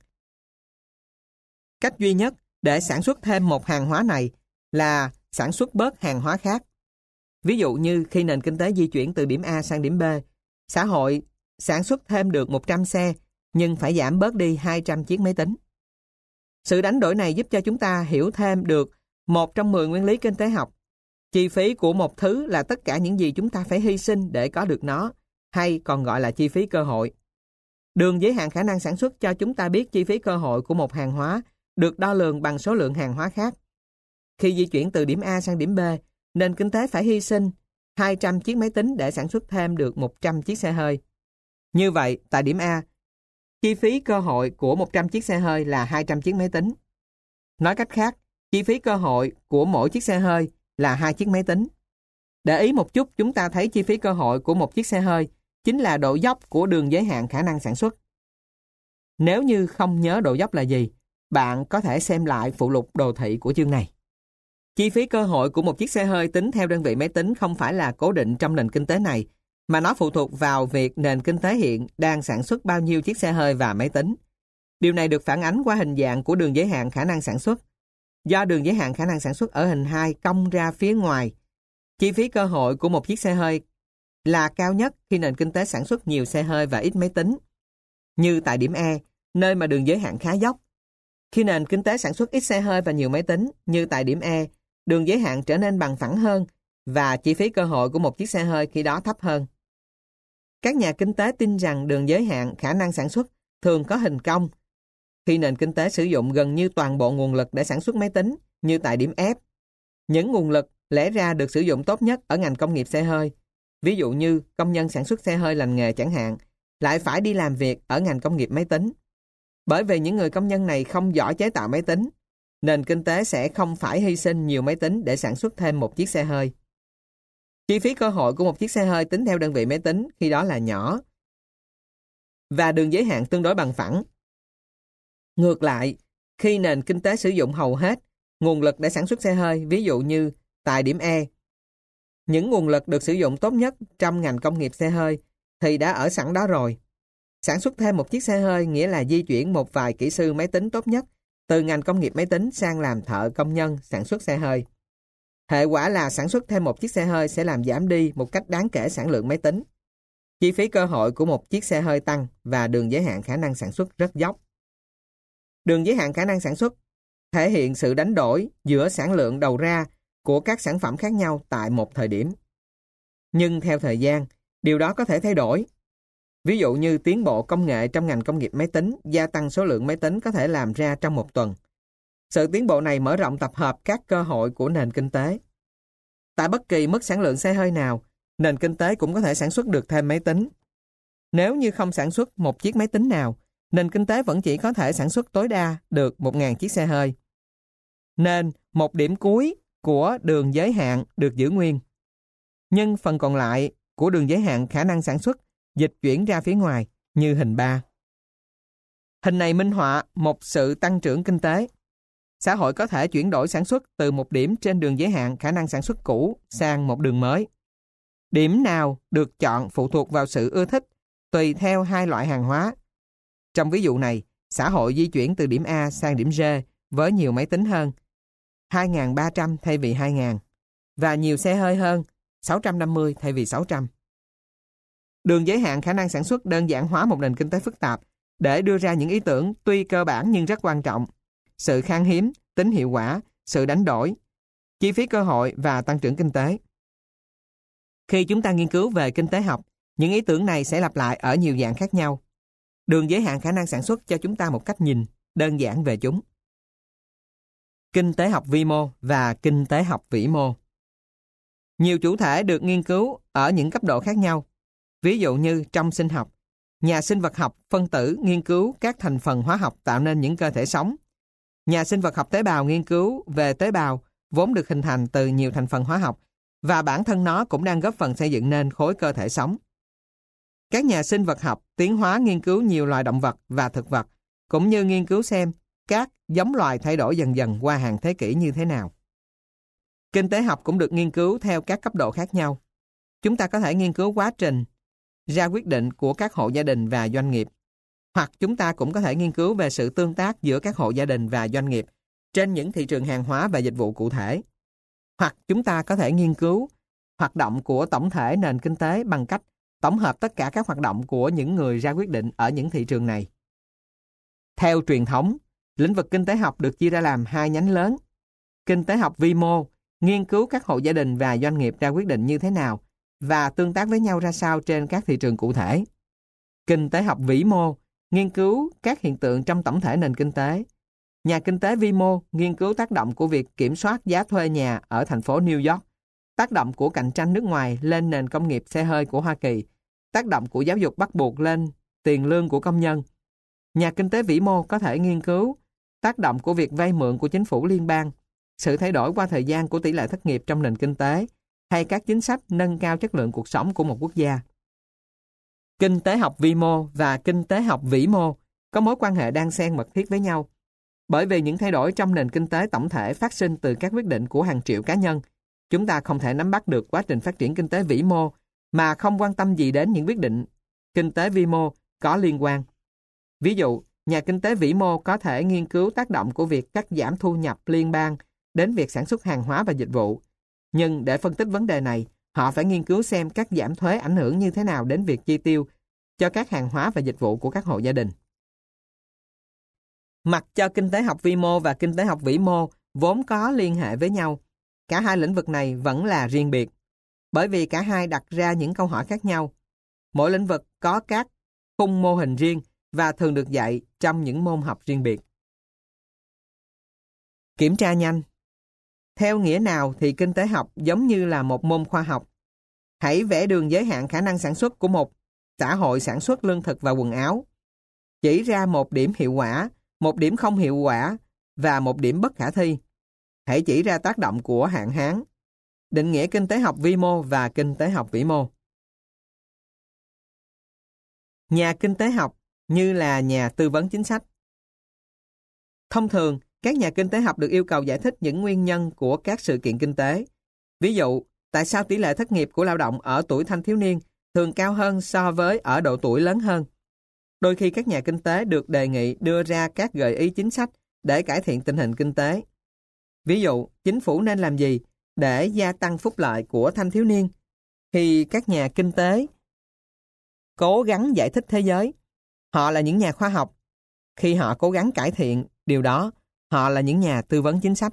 cách duy nhất để sản xuất thêm một hàng hóa này là sản xuất bớt hàng hóa khác. Ví dụ như khi nền kinh tế di chuyển từ điểm A sang điểm B, xã hội sản xuất thêm được 100 xe nhưng phải giảm bớt đi 200 chiếc máy tính. Sự đánh đổi này giúp cho chúng ta hiểu thêm được một trong 10 nguyên lý kinh tế học. Chi phí của một thứ là tất cả những gì chúng ta phải hy sinh để có được nó, hay còn gọi là chi phí cơ hội. Đường giới hạn khả năng sản xuất cho chúng ta biết chi phí cơ hội của một hàng hóa được đo lường bằng số lượng hàng hóa khác. Khi di chuyển từ điểm A sang điểm B, nền kinh tế phải hy sinh 200 chiếc máy tính để sản xuất thêm được 100 chiếc xe hơi. Như vậy, tại điểm A, chi phí cơ hội của 100 chiếc xe hơi là 200 chiếc máy tính. Nói cách khác, chi phí cơ hội của mỗi chiếc xe hơi là 2 chiếc máy tính. Để ý một chút, chúng ta thấy chi phí cơ hội của một chiếc xe hơi chính là độ dốc của đường giới hạn khả năng sản xuất. Nếu như không nhớ độ dốc là gì, bạn có thể xem lại phụ lục đồ thị của chương này. Chi phí cơ hội của một chiếc xe hơi tính theo đơn vị máy tính không phải là cố định trong nền kinh tế này, mà nó phụ thuộc vào việc nền kinh tế hiện đang sản xuất bao nhiêu chiếc xe hơi và máy tính. Điều này được phản ánh qua hình dạng của đường giới hạn khả năng sản xuất. Do đường giới hạn khả năng sản xuất ở hình 2 cong ra phía ngoài, chi phí cơ hội của một chiếc xe hơi là cao nhất khi nền kinh tế sản xuất nhiều xe hơi và ít máy tính. Như tại điểm E, nơi mà đường giới hạn khá dốc. Khi nền kinh tế sản xuất ít xe hơi và nhiều máy tính, như tại điểm E, đường giới hạn trở nên bằng phẳng hơn và chi phí cơ hội của một chiếc xe hơi khi đó thấp hơn. Các nhà kinh tế tin rằng đường giới hạn khả năng sản xuất thường có hình cong. Khi nền kinh tế sử dụng gần như toàn bộ nguồn lực để sản xuất máy tính, như tại điểm F, những nguồn lực lẽ ra được sử dụng tốt nhất ở ngành công nghiệp xe hơi, ví dụ như công nhân sản xuất xe hơi lành nghề chẳng hạn, lại phải đi làm việc ở ngành công nghiệp máy tính. Bởi vì những người công nhân này không giỏi chế tạo máy tính, nền kinh tế sẽ không phải hy sinh nhiều máy tính để sản xuất thêm một chiếc xe hơi. Chi phí cơ hội của một chiếc xe hơi tính theo đơn vị máy tính khi đó là nhỏ và đường giới hạn tương đối bằng phẳng. Ngược lại, khi nền kinh tế sử dụng hầu hết nguồn lực để sản xuất xe hơi, ví dụ như tại điểm E, những nguồn lực được sử dụng tốt nhất trong ngành công nghiệp xe hơi thì đã ở sẵn đó rồi. Sản xuất thêm một chiếc xe hơi nghĩa là di chuyển một vài kỹ sư máy tính tốt nhất từ ngành công nghiệp máy tính sang làm thợ công nhân sản xuất xe hơi. Hệ quả là sản xuất thêm một chiếc xe hơi sẽ làm giảm đi một cách đáng kể sản lượng máy tính. Chi phí cơ hội của một chiếc xe hơi tăng và đường giới hạn khả năng sản xuất rất dốc. Đường giới hạn khả năng sản xuất thể hiện sự đánh đổi giữa sản lượng đầu ra của các sản phẩm khác nhau tại một thời điểm. Nhưng theo thời gian, điều đó có thể thay đổi. Ví dụ như tiến bộ công nghệ trong ngành công nghiệp máy tính gia tăng số lượng máy tính có thể làm ra trong một tuần. Sự tiến bộ này mở rộng tập hợp các cơ hội của nền kinh tế. Tại bất kỳ mức sản lượng xe hơi nào, nền kinh tế cũng có thể sản xuất được thêm máy tính. Nếu như không sản xuất một chiếc máy tính nào, nền kinh tế vẫn chỉ có thể sản xuất tối đa được 1.000 chiếc xe hơi. Nên một điểm cuối của đường giới hạn được giữ nguyên. Nhưng phần còn lại của đường giới hạn khả năng sản xuất dịch chuyển ra phía ngoài như hình 3. Hình này minh họa một sự tăng trưởng kinh tế. Xã hội có thể chuyển đổi sản xuất từ một điểm trên đường giới hạn khả năng sản xuất cũ sang một đường mới. Điểm nào được chọn phụ thuộc vào sự ưa thích, tùy theo hai loại hàng hóa. Trong ví dụ này, xã hội di chuyển từ điểm A sang điểm G với nhiều máy tính hơn, 2.300 thay vì 2.000, và nhiều xe hơi hơn, 650 thay vì 600. Đường giới hạn khả năng sản xuất đơn giản hóa một nền kinh tế phức tạp để đưa ra những ý tưởng tuy cơ bản nhưng rất quan trọng: sự khan hiếm, tính hiệu quả, sự đánh đổi, chi phí cơ hội và tăng trưởng kinh tế. Khi chúng ta nghiên cứu về kinh tế học, những ý tưởng này sẽ lặp lại ở nhiều dạng khác nhau. Đường giới hạn khả năng sản xuất cho chúng ta một cách nhìn đơn giản về chúng. Kinh tế học vi mô và kinh tế học vĩ mô. Nhiều chủ thể được nghiên cứu ở những cấp độ khác nhau. Ví dụ như trong sinh học, nhà sinh vật học phân tử nghiên cứu các thành phần hóa học tạo nên những cơ thể sống. Nhà sinh vật học tế bào nghiên cứu về tế bào vốn được hình thành từ nhiều thành phần hóa học và bản thân nó cũng đang góp phần xây dựng nên khối cơ thể sống. Các nhà sinh vật học tiến hóa nghiên cứu nhiều loài động vật và thực vật, cũng như nghiên cứu xem các giống loài thay đổi dần dần qua hàng thế kỷ như thế nào. Kinh tế học cũng được nghiên cứu theo các cấp độ khác nhau. Chúng ta có thể nghiên cứu quá trình ra quyết định của các hộ gia đình và doanh nghiệp, hoặc chúng ta cũng có thể nghiên cứu về sự tương tác giữa các hộ gia đình và doanh nghiệp trên những thị trường hàng hóa và dịch vụ cụ thể. Hoặc chúng ta có thể nghiên cứu hoạt động của tổng thể nền kinh tế bằng cách tổng hợp tất cả các hoạt động của những người ra quyết định ở những thị trường này. Theo truyền thống, lĩnh vực kinh tế học được chia ra làm hai nhánh lớn. Kinh tế học vi mô, nghiên cứu các hộ gia đình và doanh nghiệp ra quyết định như thế nào và tương tác với nhau ra sao trên các thị trường cụ thể. Kinh tế học vĩ mô, nghiên cứu các hiện tượng trong tổng thể nền kinh tế. Nhà kinh tế vi mô nghiên cứu tác động của việc kiểm soát giá thuê nhà ở thành phố New York, tác động của cạnh tranh nước ngoài lên nền công nghiệp xe hơi của Hoa Kỳ, tác động của giáo dục bắt buộc lên tiền lương của công nhân. Nhà kinh tế vĩ mô có thể nghiên cứu tác động của việc vay mượn của chính phủ liên bang, sự thay đổi qua thời gian của tỷ lệ thất nghiệp trong nền kinh tế, hay các chính sách nâng cao chất lượng cuộc sống của một quốc gia. Kinh tế học vi mô và kinh tế học vĩ mô có mối quan hệ đan xen mật thiết với nhau, bởi vì những thay đổi trong nền kinh tế tổng thể phát sinh từ các quyết định của hàng triệu cá nhân. Chúng ta không thể nắm bắt được quá trình phát triển kinh tế vĩ mô mà không quan tâm gì đến những quyết định kinh tế vi mô có liên quan. Ví dụ, nhà kinh tế vĩ mô có thể nghiên cứu tác động của việc cắt giảm thu nhập liên bang đến việc sản xuất hàng hóa và dịch vụ. Nhưng để phân tích vấn đề này, họ phải nghiên cứu xem cắt giảm thuế ảnh hưởng như thế nào đến việc chi tiêu cho các hàng hóa và dịch vụ của các hộ gia đình. Mặc cho kinh tế học vi mô và kinh tế học vĩ mô vốn có liên hệ với nhau, cả hai lĩnh vực này vẫn là riêng biệt, bởi vì cả hai đặt ra những câu hỏi khác nhau. Mỗi lĩnh vực có các khung mô hình riêng và thường được dạy trong những môn học riêng biệt. Kiểm tra nhanh. Theo nghĩa nào thì kinh tế học giống như là một môn khoa học. Hãy vẽ đường giới hạn khả năng sản xuất của một xã hội sản xuất lương thực và quần áo. Chỉ ra một điểm hiệu quả, một điểm không hiệu quả và một điểm bất khả thi. Hãy chỉ ra tác động của hạn hán. Định nghĩa kinh tế học vi mô và kinh tế học vĩ mô. Nhà kinh tế học như là nhà tư vấn chính sách. Thông thường, các nhà kinh tế học được yêu cầu giải thích những nguyên nhân của các sự kiện kinh tế. Ví dụ, tại sao tỷ lệ thất nghiệp của lao động ở tuổi thanh thiếu niên thường cao hơn so với ở độ tuổi lớn hơn? Đôi khi các nhà kinh tế được đề nghị đưa ra các gợi ý chính sách để cải thiện tình hình kinh tế. Ví dụ, chính phủ nên làm gì để gia tăng phúc lợi của thanh thiếu niên? Khi các nhà kinh tế cố gắng giải thích thế giới, họ là những nhà khoa học. Khi họ cố gắng cải thiện điều đó, họ là những nhà tư vấn chính sách.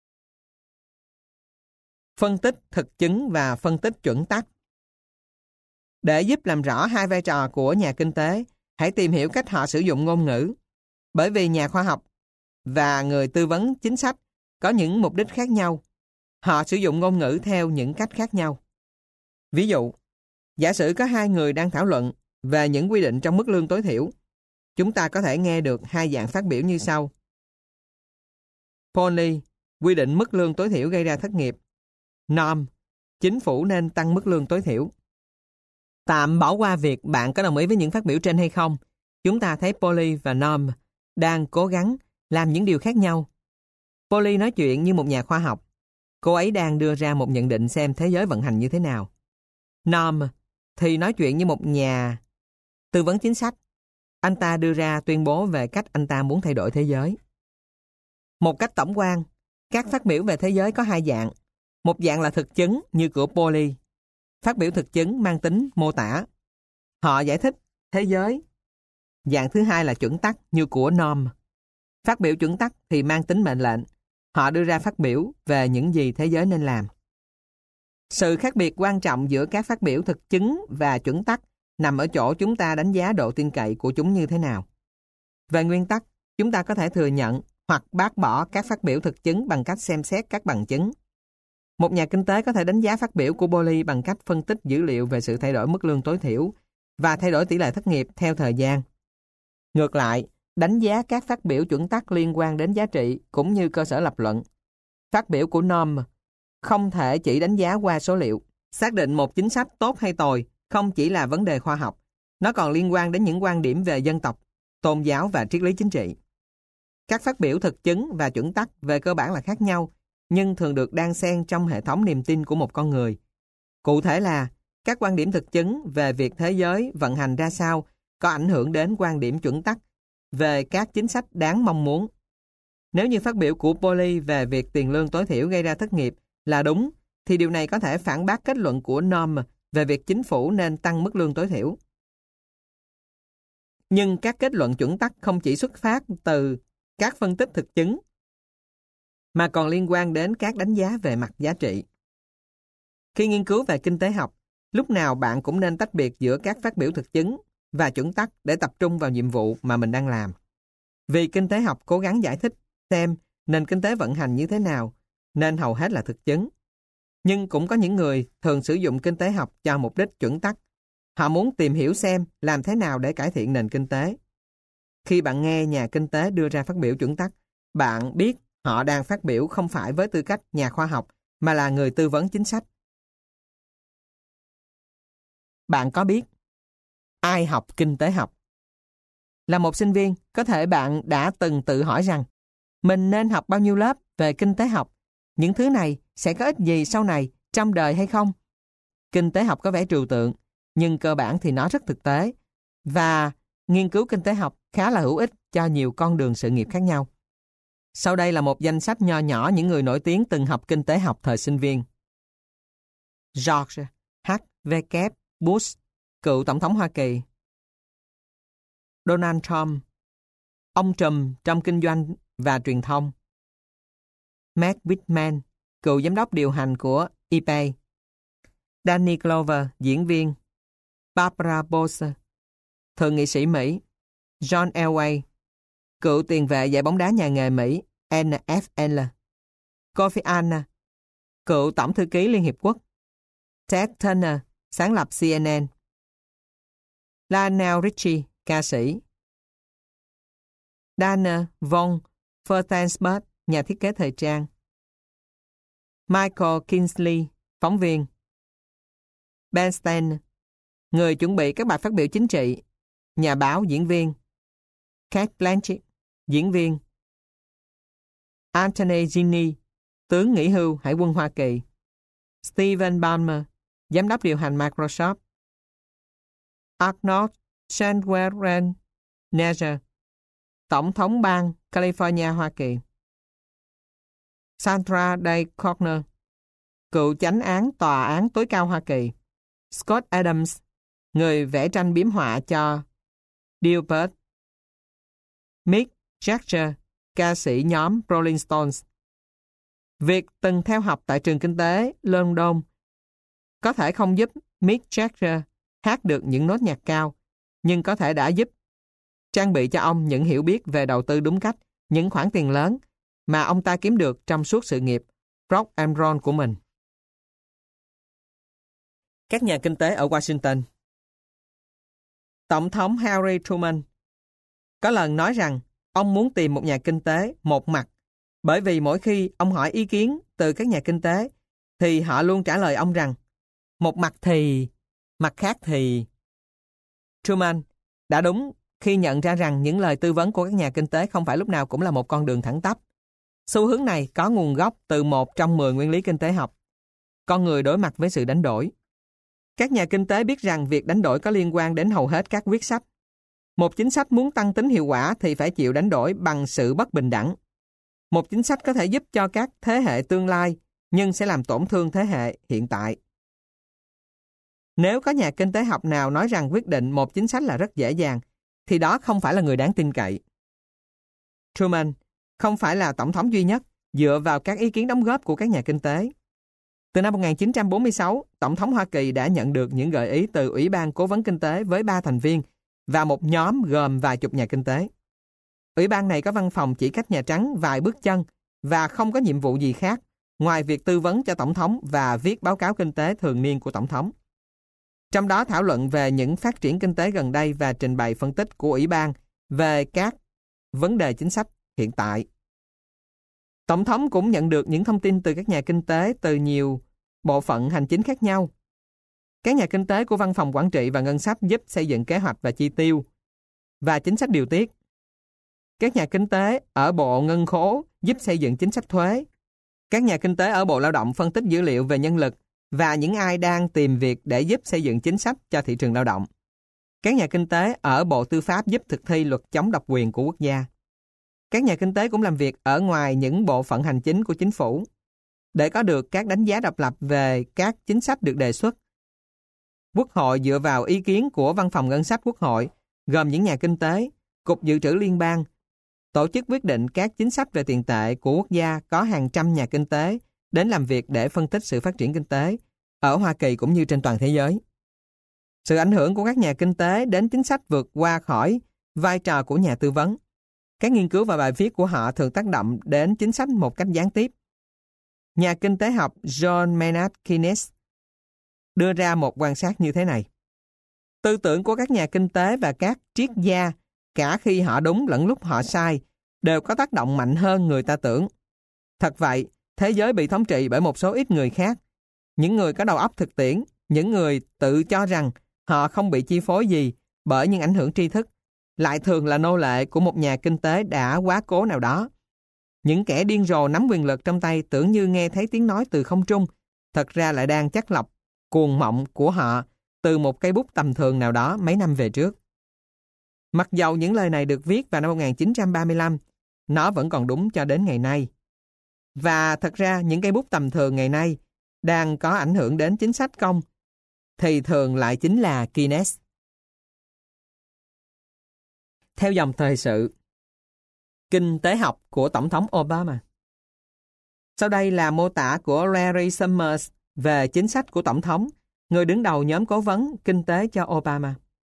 Phân tích thực chứng và phân tích chuẩn tắc. Để giúp làm rõ hai vai trò của nhà kinh tế, hãy tìm hiểu cách họ sử dụng ngôn ngữ. Bởi vì nhà khoa học và người tư vấn chính sách có những mục đích khác nhau. Họ sử dụng ngôn ngữ theo những cách khác nhau. Ví dụ, giả sử có hai người đang thảo luận về những quy định trong mức lương tối thiểu. Chúng ta có thể nghe được hai dạng phát biểu như sau. Polly, quy định mức lương tối thiểu gây ra thất nghiệp. Norm, chính phủ nên tăng mức lương tối thiểu. Tạm bỏ qua việc bạn có đồng ý với những phát biểu trên hay không. Chúng ta thấy Polly và Norm đang cố gắng làm những điều khác nhau. Polly nói chuyện như một nhà khoa học. Cô ấy đang đưa ra một nhận định xem thế giới vận hành như thế nào. Norm thì nói chuyện như một nhà tư vấn chính sách. Anh ta đưa ra tuyên bố về cách anh ta muốn thay đổi thế giới. Một cách tổng quan, các phát biểu về thế giới có hai dạng. Một dạng là thực chứng như của Polly. Phát biểu thực chứng mang tính mô tả. Họ giải thích thế giới. Dạng thứ hai là chuẩn tắc như của Norm. Phát biểu chuẩn tắc thì mang tính mệnh lệnh. Họ đưa ra phát biểu về những gì thế giới nên làm. Sự khác biệt quan trọng giữa các phát biểu thực chứng và chuẩn tắc nằm ở chỗ chúng ta đánh giá độ tin cậy của chúng như thế nào. Về nguyên tắc, chúng ta có thể thừa nhận hoặc bác bỏ các phát biểu thực chứng bằng cách xem xét các bằng chứng. Một nhà kinh tế có thể đánh giá phát biểu của Polly bằng cách phân tích dữ liệu về sự thay đổi mức lương tối thiểu và thay đổi tỷ lệ thất nghiệp theo thời gian. Ngược lại, đánh giá các phát biểu chuẩn tắc liên quan đến giá trị cũng như cơ sở lập luận. Phát biểu của Norm không thể chỉ đánh giá qua số liệu. Xác định một chính sách tốt hay tồi không chỉ là vấn đề khoa học, nó còn liên quan đến những quan điểm về dân tộc, tôn giáo và triết lý chính trị. Các phát biểu thực chứng và chuẩn tắc về cơ bản là khác nhau, nhưng thường được đan xen trong hệ thống niềm tin của một con người. Cụ thể là, các quan điểm thực chứng về việc thế giới vận hành ra sao có ảnh hưởng đến quan điểm chuẩn tắc về các chính sách đáng mong muốn. Nếu như phát biểu của Polly về việc tiền lương tối thiểu gây ra thất nghiệp là đúng, thì điều này có thể phản bác kết luận của Norm về việc chính phủ nên tăng mức lương tối thiểu. Nhưng các kết luận chuẩn tắc không chỉ xuất phát từ các phân tích thực chứng, mà còn liên quan đến các đánh giá về mặt giá trị. Khi nghiên cứu về kinh tế học, lúc nào bạn cũng nên tách biệt giữa các phát biểu thực chứng và chuẩn tắc để tập trung vào nhiệm vụ mà mình đang làm. Vì kinh tế học cố gắng giải thích xem nền kinh tế vận hành như thế nào, nên hầu hết là thực chứng. Nhưng cũng có những người thường sử dụng kinh tế học cho mục đích chuẩn tắc. Họ muốn tìm hiểu xem làm thế nào để cải thiện nền kinh tế. Khi bạn nghe nhà kinh tế đưa ra phát biểu chuẩn tắc, bạn biết họ đang phát biểu không phải với tư cách nhà khoa học, mà là người tư vấn chính sách. Bạn có biết ai học kinh tế học? Là một sinh viên, có thể bạn đã từng tự hỏi rằng mình nên học bao nhiêu lớp về kinh tế học? Những thứ này sẽ có ích gì sau này trong đời hay không? Kinh tế học có vẻ trừu tượng, nhưng cơ bản thì nó rất thực tế. Và nghiên cứu kinh tế học khá là hữu ích cho nhiều con đường sự nghiệp khác nhau. Sau đây là một danh sách nho nhỏ những người nổi tiếng từng học kinh tế học thời sinh viên. George H.W. Bush, cựu Tổng thống Hoa Kỳ. Donald Trump, ông trùm trong kinh doanh và truyền thông. Matt Whitman, cựu giám đốc điều hành của eBay. Danny Glover, diễn viên. Barbara Bush, thượng nghị sĩ Mỹ. John Elway, cựu tiền vệ giải bóng đá nhà nghề Mỹ NFL. Kofi Annan, cựu tổng thư ký Liên Hiệp Quốc. Ted Turner, sáng lập CNN. Lionel Richie, ca sĩ. Dana von Furstenberg, nhà thiết kế thời trang. Michael Kingsley, phóng viên. Ben Stein, người chuẩn bị các bài phát biểu chính trị, nhà báo, diễn viên. Cate Blanchett, diễn viên. Anthony Zinni, tướng nghỉ hưu Hải quân Hoa Kỳ. Stephen Ballmer, giám đốc điều hành Microsoft. Arnold Schwarzenegger, tổng thống bang California, Hoa Kỳ. Sandra Day Corner, cựu chánh án tòa án tối cao Hoa Kỳ. Scott Adams, người vẽ tranh biếm họa cho Dilbert. Mick Jagger, ca sĩ nhóm Rolling Stones. Việc từng theo học tại trường kinh tế London có thể không giúp Mick Jagger hát được những nốt nhạc cao, nhưng có thể đã giúp trang bị cho ông những hiểu biết về đầu tư đúng cách, những khoản tiền lớn mà ông ta kiếm được trong suốt sự nghiệp rock and roll của mình. Các nhà kinh tế ở Washington. Tổng thống Harry Truman có lần nói rằng ông muốn tìm một nhà kinh tế một mặt, bởi vì mỗi khi ông hỏi ý kiến từ các nhà kinh tế thì họ luôn trả lời ông rằng một mặt thì, mặt khác thì. Truman đã đúng khi nhận ra rằng những lời tư vấn của các nhà kinh tế không phải lúc nào cũng là một con đường thẳng tắp. Xu hướng này có nguồn gốc từ một trong 10 nguyên lý kinh tế học. Con người đối mặt với sự đánh đổi. Các nhà kinh tế biết rằng việc đánh đổi có liên quan đến hầu hết các quyết sách. Một chính sách muốn tăng tính hiệu quả thì phải chịu đánh đổi bằng sự bất bình đẳng. Một chính sách có thể giúp cho các thế hệ tương lai, nhưng sẽ làm tổn thương thế hệ hiện tại. Nếu có nhà kinh tế học nào nói rằng quyết định một chính sách là rất dễ dàng, thì đó không phải là người đáng tin cậy. Truman không phải là tổng thống duy nhất dựa vào các ý kiến đóng góp của các nhà kinh tế. Từ năm 1946, Tổng thống Hoa Kỳ đã nhận được những gợi ý từ Ủy ban Cố vấn Kinh tế với 3 thành viên và một nhóm gồm vài chục nhà kinh tế. Ủy ban này có văn phòng chỉ cách Nhà Trắng vài bước chân và không có nhiệm vụ gì khác ngoài việc tư vấn cho Tổng thống và viết báo cáo kinh tế thường niên của Tổng thống. Trong đó thảo luận về những phát triển kinh tế gần đây và trình bày phân tích của Ủy ban về các vấn đề chính sách hiện tại. Tổng thống cũng nhận được những thông tin từ các nhà kinh tế từ nhiều bộ phận hành chính khác nhau. Các nhà kinh tế của Văn phòng Quản trị và Ngân sách giúp xây dựng kế hoạch và chi tiêu và chính sách điều tiết. Các nhà kinh tế ở Bộ Ngân khố giúp xây dựng chính sách thuế. Các nhà kinh tế ở Bộ Lao động phân tích dữ liệu về nhân lực và những ai đang tìm việc để giúp xây dựng chính sách cho thị trường lao động. Các nhà kinh tế ở Bộ Tư pháp giúp thực thi luật chống độc quyền của quốc gia. Các nhà kinh tế cũng làm việc ở ngoài những bộ phận hành chính của chính phủ để có được các đánh giá độc lập về các chính sách được đề xuất. Quốc hội dựa vào ý kiến của Văn phòng Ngân sách Quốc hội, gồm những nhà kinh tế, Cục Dự trữ Liên bang, tổ chức quyết định các chính sách về tiền tệ của quốc gia có hàng trăm nhà kinh tế đến làm việc để phân tích sự phát triển kinh tế ở Hoa Kỳ cũng như trên toàn thế giới. Sự ảnh hưởng của các nhà kinh tế đến chính sách vượt qua khỏi vai trò của nhà tư vấn. Các nghiên cứu và bài viết của họ thường tác động đến chính sách một cách gián tiếp. Nhà kinh tế học John Maynard Keynes đưa ra một quan sát như thế này. Tư tưởng của các nhà kinh tế và các triết gia, cả khi họ đúng lẫn lúc họ sai, đều có tác động mạnh hơn người ta tưởng. Thật vậy, thế giới bị thống trị bởi một số ít người khác. Những người có đầu óc thực tiễn, những người tự cho rằng họ không bị chi phối gì bởi những ảnh hưởng tri thức, lại thường là nô lệ của một nhà kinh tế đã quá cố nào đó. Những kẻ điên rồ nắm quyền lực trong tay tưởng như nghe thấy tiếng nói từ không trung, thật ra lại đang chắt lọc cuồng mộng của họ từ một cây bút tầm thường nào đó mấy năm về trước. Mặc dầu những lời này được viết vào năm 1935, nó vẫn còn đúng cho đến ngày nay. Và thật ra những cây bút tầm thường ngày nay đang có ảnh hưởng đến chính sách công thì thường lại chính là Keynes. Theo dòng thời sự, kinh tế học của Tổng thống Obama. Sau đây là mô tả của Larry Summers về chính sách của Tổng thống, người đứng đầu nhóm cố vấn kinh tế cho Obama.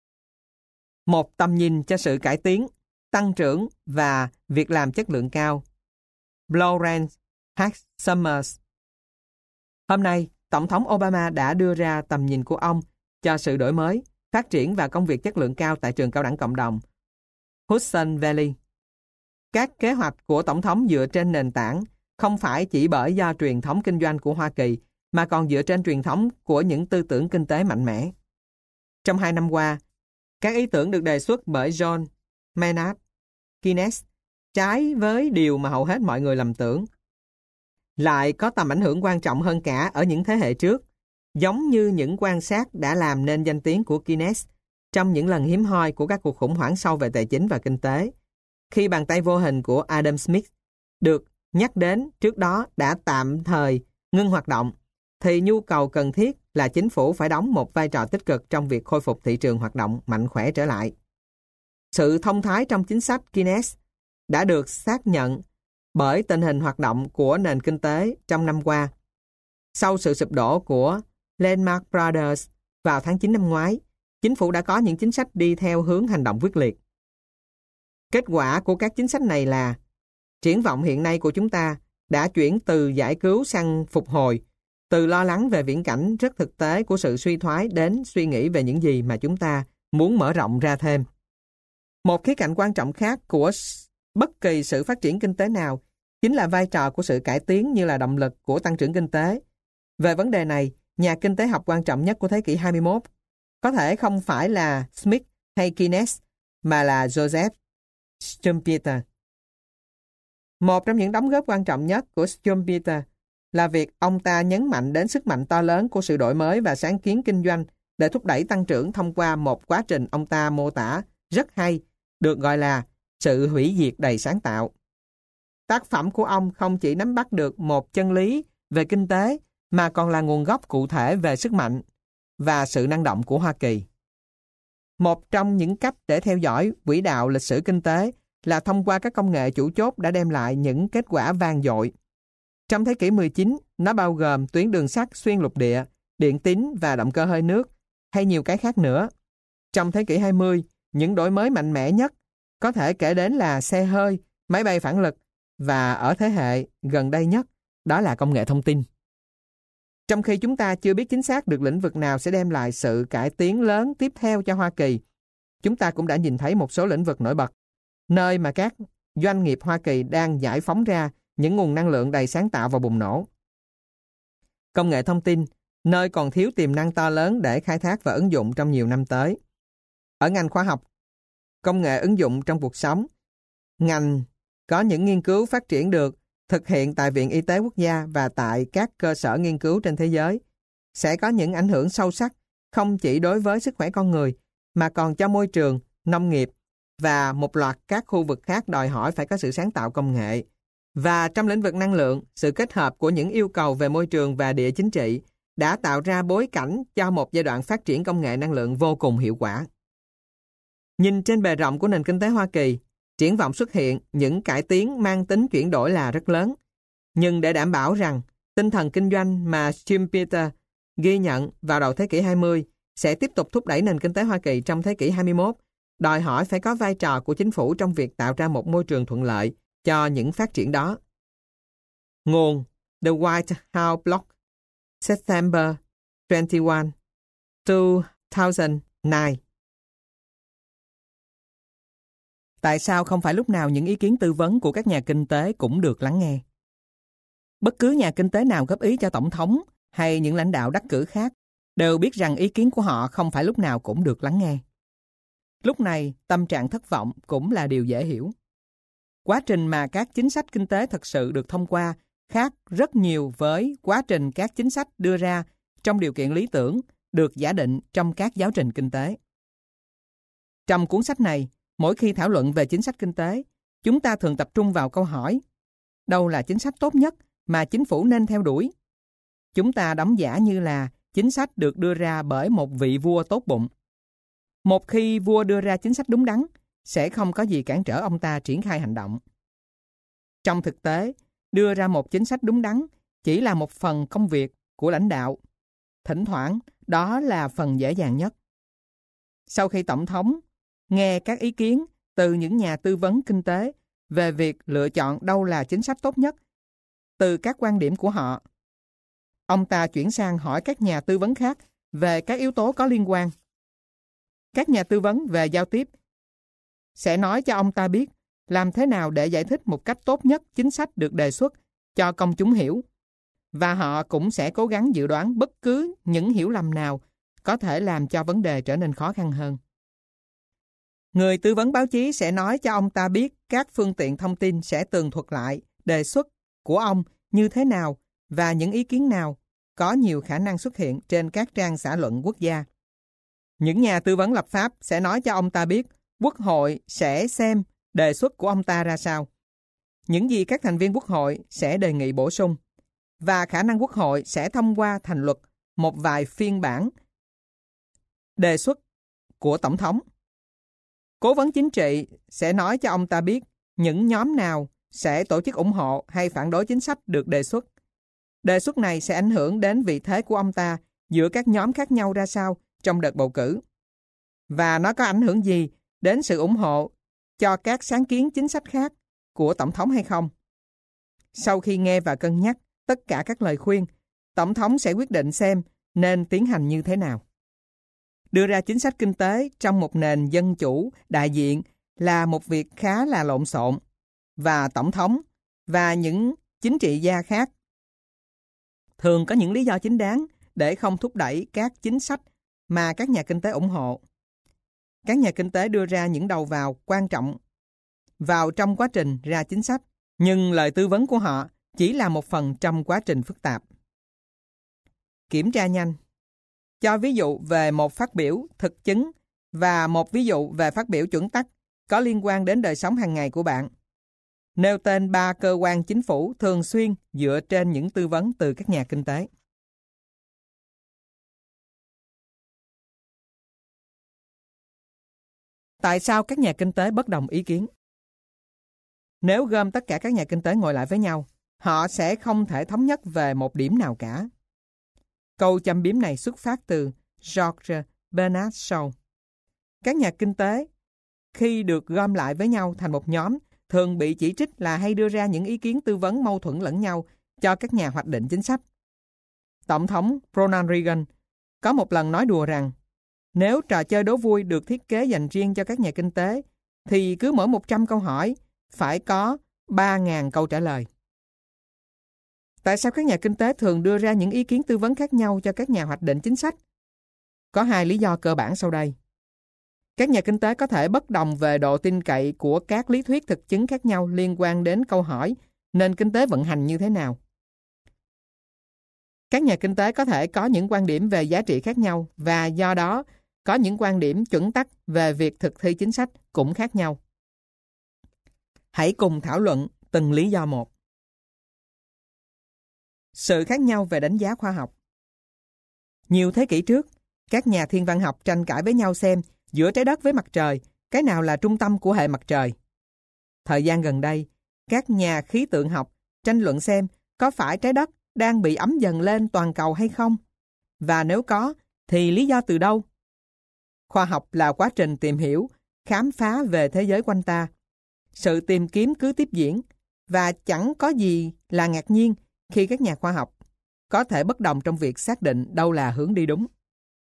Một tầm nhìn cho sự cải tiến, tăng trưởng và việc làm chất lượng cao. Lawrence H. Summers. Hôm nay, Tổng thống Obama đã đưa ra tầm nhìn của ông cho sự đổi mới, phát triển và công việc chất lượng cao tại trường cao đẳng cộng đồng Hudson Valley. Các kế hoạch của Tổng thống dựa trên nền tảng không phải chỉ bởi do truyền thống kinh doanh của Hoa Kỳ, mà còn dựa trên truyền thống của những tư tưởng kinh tế mạnh mẽ. Trong 2 năm qua, các ý tưởng được đề xuất bởi John Maynard Keynes trái với điều mà hầu hết mọi người lầm tưởng, lại có tầm ảnh hưởng quan trọng hơn cả ở những thế hệ trước, giống như những quan sát đã làm nên danh tiếng của Keynes trong những lần hiếm hoi của các cuộc khủng hoảng sâu về tài chính và kinh tế. Khi bàn tay vô hình của Adam Smith được nhắc đến trước đó đã tạm thời ngưng hoạt động, thì nhu cầu cần thiết là chính phủ phải đóng một vai trò tích cực trong việc khôi phục thị trường hoạt động mạnh khỏe trở lại. Sự thông thái trong chính sách Keynes đã được xác nhận bởi tình hình hoạt động của nền kinh tế trong năm qua. Sau sự sụp đổ của Lehman Brothers vào tháng 9 năm ngoái, chính phủ đã có những chính sách đi theo hướng hành động quyết liệt. Kết quả của các chính sách này là triển vọng hiện nay của chúng ta đã chuyển từ giải cứu sang phục hồi, từ lo lắng về viễn cảnh rất thực tế của sự suy thoái đến suy nghĩ về những gì mà chúng ta muốn mở rộng ra thêm. Một khía cạnh quan trọng khác của bất kỳ sự phát triển kinh tế nào chính là vai trò của sự cải tiến như là động lực của tăng trưởng kinh tế. Về vấn đề này, nhà kinh tế học quan trọng nhất của thế kỷ 21 có thể không phải là Smith hay Keynes, mà là Joseph Schumpeter. Một trong những đóng góp quan trọng nhất của Schumpeter là việc ông ta nhấn mạnh đến sức mạnh to lớn của sự đổi mới và sáng kiến kinh doanh để thúc đẩy tăng trưởng thông qua một quá trình ông ta mô tả rất hay, được gọi là sự hủy diệt đầy sáng tạo. Tác phẩm của ông không chỉ nắm bắt được một chân lý về kinh tế, mà còn là nguồn gốc cụ thể về sức mạnh và sự năng động của Hoa Kỳ. Một trong những cách để theo dõi quỹ đạo lịch sử kinh tế là thông qua các công nghệ chủ chốt đã đem lại những kết quả vang dội. Trong thế kỷ 19, nó bao gồm tuyến đường sắt xuyên lục địa, điện tín và động cơ hơi nước, hay nhiều cái khác nữa. Trong thế kỷ 20, những đổi mới mạnh mẽ nhất có thể kể đến là xe hơi, máy bay phản lực, và ở thế hệ gần đây nhất, đó là công nghệ thông tin. Trong khi chúng ta chưa biết chính xác được lĩnh vực nào sẽ đem lại sự cải tiến lớn tiếp theo cho Hoa Kỳ, chúng ta cũng đã nhìn thấy một số lĩnh vực nổi bật, nơi mà các doanh nghiệp Hoa Kỳ đang giải phóng ra những nguồn năng lượng đầy sáng tạo và bùng nổ. Công nghệ thông tin, nơi còn thiếu tiềm năng to lớn để khai thác và ứng dụng trong nhiều năm tới. Ở ngành khoa học, công nghệ ứng dụng trong cuộc sống, ngành có những nghiên cứu phát triển được thực hiện tại Viện Y tế Quốc gia và tại các cơ sở nghiên cứu trên thế giới, sẽ có những ảnh hưởng sâu sắc không chỉ đối với sức khỏe con người, mà còn cho môi trường, nông nghiệp và một loạt các khu vực khác đòi hỏi phải có sự sáng tạo công nghệ. Và trong lĩnh vực năng lượng, sự kết hợp của những yêu cầu về môi trường và địa chính trị đã tạo ra bối cảnh cho một giai đoạn phát triển công nghệ năng lượng vô cùng hiệu quả. Nhìn trên bề rộng của nền kinh tế Hoa Kỳ, triển vọng xuất hiện những cải tiến mang tính chuyển đổi là rất lớn. Nhưng để đảm bảo rằng tinh thần kinh doanh mà Schumpeter ghi nhận vào đầu thế kỷ 20 sẽ tiếp tục thúc đẩy nền kinh tế Hoa Kỳ trong thế kỷ 21, đòi hỏi phải có vai trò của chính phủ trong việc tạo ra một môi trường thuận lợi cho những phát triển đó. Nguồn The White House Blog, September 21, 2009. Tại sao không phải lúc nào những ý kiến tư vấn của các nhà kinh tế cũng được lắng nghe? Bất cứ nhà kinh tế nào góp ý cho tổng thống hay những lãnh đạo đắc cử khác đều biết rằng ý kiến của họ không phải lúc nào cũng được lắng nghe. Lúc này, tâm trạng thất vọng cũng là điều dễ hiểu. Quá trình mà các chính sách kinh tế thật sự được thông qua khác rất nhiều với quá trình các chính sách đưa ra trong điều kiện lý tưởng được giả định trong các giáo trình kinh tế. Trong cuốn sách này, mỗi khi thảo luận về chính sách kinh tế, chúng ta thường tập trung vào câu hỏi: đâu là chính sách tốt nhất mà chính phủ nên theo đuổi? Chúng ta đóng giả như là chính sách được đưa ra bởi một vị vua tốt bụng. Một khi vua đưa ra chính sách đúng đắn, sẽ không có gì cản trở ông ta triển khai hành động. Trong thực tế, đưa ra một chính sách đúng đắn chỉ là một phần công việc của lãnh đạo. Thỉnh thoảng, đó là phần dễ dàng nhất. Sau khi Tổng thống nghe các ý kiến từ những nhà tư vấn kinh tế về việc lựa chọn đâu là chính sách tốt nhất, từ các quan điểm của họ, ông ta chuyển sang hỏi các nhà tư vấn khác về các yếu tố có liên quan. Các nhà tư vấn về giao tiếp sẽ nói cho ông ta biết làm thế nào để giải thích một cách tốt nhất chính sách được đề xuất cho công chúng hiểu. Và họ cũng sẽ cố gắng dự đoán bất cứ những hiểu lầm nào có thể làm cho vấn đề trở nên khó khăn hơn. Người tư vấn báo chí sẽ nói cho ông ta biết các phương tiện thông tin sẽ tường thuật lại đề xuất của ông như thế nào và những ý kiến nào có nhiều khả năng xuất hiện trên các trang xã luận quốc gia. Những nhà tư vấn lập pháp sẽ nói cho ông ta biết Quốc hội sẽ xem đề xuất của ông ta ra sao, những gì các thành viên Quốc hội sẽ đề nghị bổ sung, và khả năng Quốc hội sẽ thông qua thành luật một vài phiên bản đề xuất của Tổng thống. Cố vấn chính trị sẽ nói cho ông ta biết những nhóm nào sẽ tổ chức ủng hộ hay phản đối chính sách được đề xuất. Đề xuất này sẽ ảnh hưởng đến vị thế của ông ta giữa các nhóm khác nhau ra sao trong đợt bầu cử. Và nó có ảnh hưởng gì đến sự ủng hộ cho các sáng kiến chính sách khác của Tổng thống hay không? Sau khi nghe và cân nhắc tất cả các lời khuyên, Tổng thống sẽ quyết định xem nên tiến hành như thế nào. Đưa ra chính sách kinh tế trong một nền dân chủ đại diện là một việc khá là lộn xộn, và Tổng thống và những chính trị gia khác thường có những lý do chính đáng để không thúc đẩy các chính sách mà các nhà kinh tế ủng hộ. Các nhà kinh tế đưa ra những đầu vào quan trọng vào trong quá trình ra chính sách, nhưng lời tư vấn của họ chỉ là một phần trong quá trình phức tạp. Kiểm tra nhanh. Cho ví dụ về một phát biểu thực chứng và một ví dụ về phát biểu chuẩn tắc có liên quan đến đời sống hàng ngày của bạn. Nêu tên 3 cơ quan chính phủ thường xuyên dựa trên những tư vấn từ các nhà kinh tế. Tại sao các nhà kinh tế bất đồng ý kiến? Nếu gom tất cả các nhà kinh tế ngồi lại với nhau, họ sẽ không thể thống nhất về một điểm nào cả. Câu châm biếm này xuất phát từ George Bernard Shaw. Các nhà kinh tế, khi được gom lại với nhau thành một nhóm, thường bị chỉ trích là hay đưa ra những ý kiến tư vấn mâu thuẫn lẫn nhau cho các nhà hoạch định chính sách. Tổng thống Ronald Reagan có một lần nói đùa rằng nếu trò chơi đố vui được thiết kế dành riêng cho các nhà kinh tế, thì cứ mỗi 100 câu hỏi phải có 3.000 câu trả lời. Tại sao các nhà kinh tế thường đưa ra những ý kiến tư vấn khác nhau cho các nhà hoạch định chính sách? Có 2 lý do cơ bản sau đây. Các nhà kinh tế có thể bất đồng về độ tin cậy của các lý thuyết thực chứng khác nhau liên quan đến câu hỏi nền kinh tế vận hành như thế nào. Các nhà kinh tế có thể có những quan điểm về giá trị khác nhau và do đó có những quan điểm chuẩn tắc về việc thực thi chính sách cũng khác nhau. Hãy cùng thảo luận từng lý do một. Sự khác nhau về đánh giá khoa học. Nhiều thế kỷ trước, các nhà thiên văn học tranh cãi với nhau xem giữa trái đất với mặt trời, cái nào là trung tâm của hệ mặt trời. Thời gian gần đây, các nhà khí tượng học tranh luận xem có phải trái đất đang bị ấm dần lên toàn cầu hay không? Và nếu có, thì lý do từ đâu? Khoa học là quá trình tìm hiểu, khám phá về thế giới quanh ta. Sự tìm kiếm cứ tiếp diễn, và chẳng có gì là ngạc nhiên khi các nhà khoa học có thể bất đồng trong việc xác định đâu là hướng đi đúng.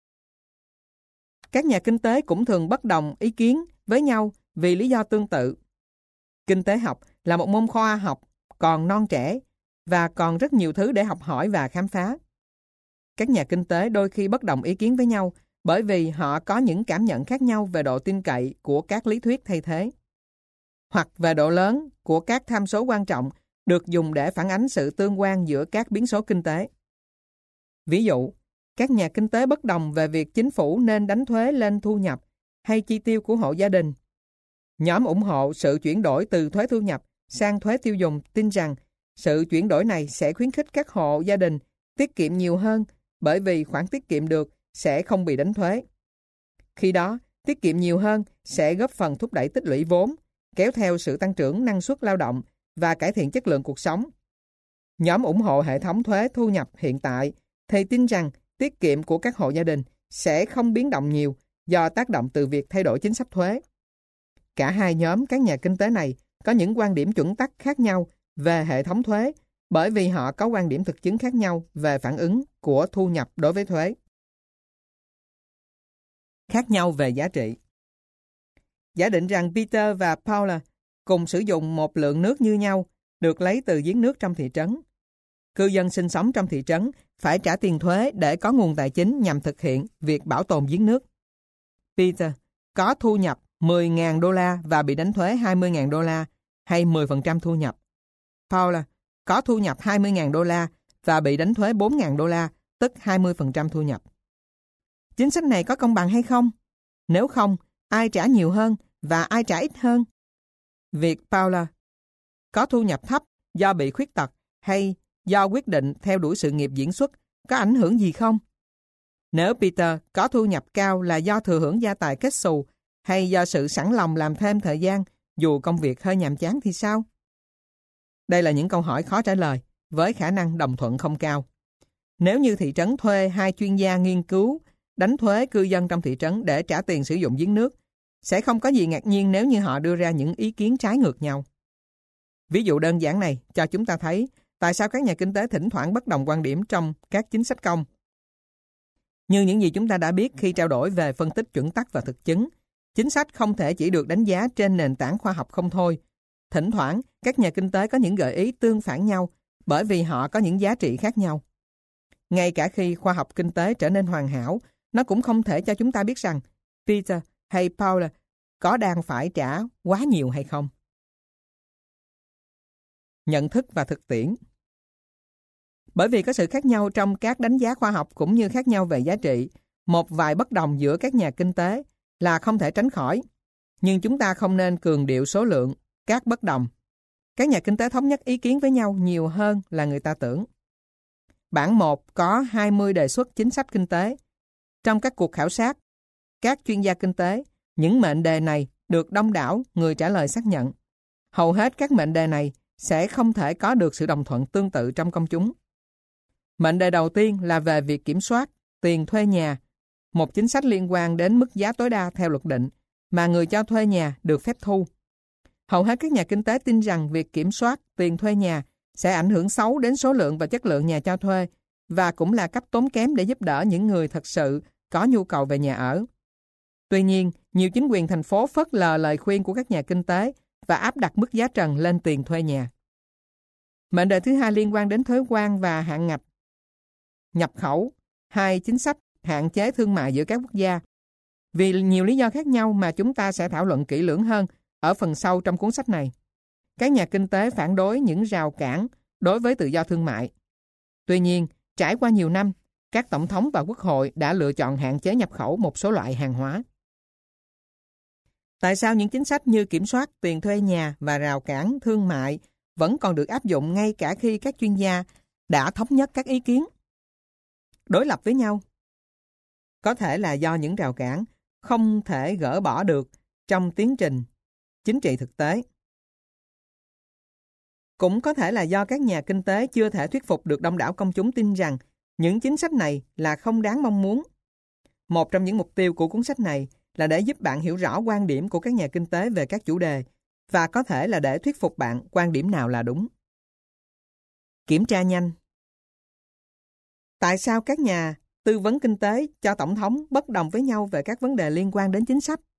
Các nhà kinh tế cũng thường bất đồng ý kiến với nhau vì lý do tương tự. Kinh tế học là một môn khoa học còn non trẻ và còn rất nhiều thứ để học hỏi và khám phá. Các nhà kinh tế đôi khi bất đồng ý kiến với nhau bởi vì họ có những cảm nhận khác nhau về độ tin cậy của các lý thuyết thay thế, hoặc về độ lớn của các tham số quan trọng được dùng để phản ánh sự tương quan giữa các biến số kinh tế. Ví dụ, các nhà kinh tế bất đồng về việc chính phủ nên đánh thuế lên thu nhập hay chi tiêu của hộ gia đình. Nhóm ủng hộ sự chuyển đổi từ thuế thu nhập sang thuế tiêu dùng tin rằng sự chuyển đổi này sẽ khuyến khích các hộ gia đình tiết kiệm nhiều hơn bởi vì khoản tiết kiệm được sẽ không bị đánh thuế. Khi đó, tiết kiệm nhiều hơn sẽ góp phần thúc đẩy tích lũy vốn, kéo theo sự tăng trưởng năng suất lao động và cải thiện chất lượng cuộc sống. Nhóm ủng hộ hệ thống thuế thu nhập hiện tại thì tin rằng tiết kiệm của các hộ gia đình sẽ không biến động nhiều do tác động từ việc thay đổi chính sách thuế. Cả hai nhóm các nhà kinh tế này có những quan điểm chuẩn tắc khác nhau về hệ thống thuế bởi vì họ có quan điểm thực chứng khác nhau về phản ứng của thu nhập đối với thuế. Khác nhau về giá trị. Giả định rằng Peter và Paula cùng sử dụng một lượng nước như nhau được lấy từ giếng nước trong thị trấn. Cư dân sinh sống trong thị trấn phải trả tiền thuế để có nguồn tài chính nhằm thực hiện việc bảo tồn giếng nước. Peter có thu nhập $10,000 và bị đánh thuế $20,000 hay 10% thu nhập. Paula có thu nhập $20,000 và bị đánh thuế $4,000, tức 20% thu nhập. Chính sách này có công bằng hay không? Nếu không, ai trả nhiều hơn và ai trả ít hơn? Việc Paula có thu nhập thấp do bị khuyết tật hay do quyết định theo đuổi sự nghiệp diễn xuất có ảnh hưởng gì không? Nếu Peter có thu nhập cao là do thừa hưởng gia tài kết xù hay do sự sẵn lòng làm thêm thời gian dù công việc hơi nhàm chán thì sao? Đây là những câu hỏi khó trả lời với khả năng đồng thuận không cao. Nếu như thị trấn thuê 2 chuyên gia nghiên cứu đánh thuế cư dân trong thị trấn để trả tiền sử dụng giếng nước, sẽ không có gì ngạc nhiên nếu như họ đưa ra những ý kiến trái ngược nhau. Ví dụ đơn giản này cho chúng ta thấy tại sao các nhà kinh tế thỉnh thoảng bất đồng quan điểm trong các chính sách công. Như những gì chúng ta đã biết khi trao đổi về phân tích chuẩn tắc và thực chứng, chính sách không thể chỉ được đánh giá trên nền tảng khoa học không thôi. Thỉnh thoảng, các nhà kinh tế có những gợi ý tương phản nhau bởi vì họ có những giá trị khác nhau. Ngay cả khi khoa học kinh tế trở nên hoàn hảo, nó cũng không thể cho chúng ta biết rằng Peter hay Paula có đang phải trả quá nhiều hay không. Nhận thức và thực tiễn. Bởi vì có sự khác nhau trong các đánh giá khoa học cũng như khác nhau về giá trị, một vài bất đồng giữa các nhà kinh tế là không thể tránh khỏi. Nhưng chúng ta không nên cường điệu số lượng các bất đồng. Các nhà kinh tế thống nhất ý kiến với nhau nhiều hơn là người ta tưởng. Bảng 1 có 20 đề xuất chính sách kinh tế. Trong các cuộc khảo sát, các chuyên gia kinh tế, những mệnh đề này được đông đảo người trả lời xác nhận. Hầu hết các mệnh đề này sẽ không thể có được sự đồng thuận tương tự trong công chúng. Mệnh đề đầu tiên là về việc kiểm soát tiền thuê nhà, một chính sách liên quan đến mức giá tối đa theo luật định mà người cho thuê nhà được phép thu. Hầu hết các nhà kinh tế tin rằng việc kiểm soát tiền thuê nhà sẽ ảnh hưởng xấu đến số lượng và chất lượng nhà cho thuê và cũng là cách tốn kém để giúp đỡ những người thật sự có nhu cầu về nhà ở. Tuy nhiên, nhiều chính quyền thành phố phớt lờ lời khuyên của các nhà kinh tế và áp đặt mức giá trần lên tiền thuê nhà. Mệnh đề thứ hai liên quan đến thuế quan và hạn ngạch nhập khẩu, hai chính sách hạn chế thương mại giữa các quốc gia. Vì nhiều lý do khác nhau mà chúng ta sẽ thảo luận kỹ lưỡng hơn ở phần sau trong cuốn sách này. Các nhà kinh tế phản đối những rào cản đối với tự do thương mại. Tuy nhiên, trải qua nhiều năm, các tổng thống và quốc hội đã lựa chọn hạn chế nhập khẩu một số loại hàng hóa. Tại sao những chính sách như kiểm soát tiền thuê nhà và rào cản thương mại vẫn còn được áp dụng ngay cả khi các chuyên gia đã thống nhất các ý kiến đối lập với nhau? Có thể là do những rào cản không thể gỡ bỏ được trong tiến trình chính trị thực tế. Cũng có thể là do các nhà kinh tế chưa thể thuyết phục được đông đảo công chúng tin rằng những chính sách này là không đáng mong muốn. Một trong những mục tiêu của cuốn sách này là để giúp bạn hiểu rõ quan điểm của các nhà kinh tế về các chủ đề và có thể là để thuyết phục bạn quan điểm nào là đúng. Kiểm tra nhanh. Tại sao các nhà tư vấn kinh tế cho tổng thống bất đồng với nhau về các vấn đề liên quan đến chính sách?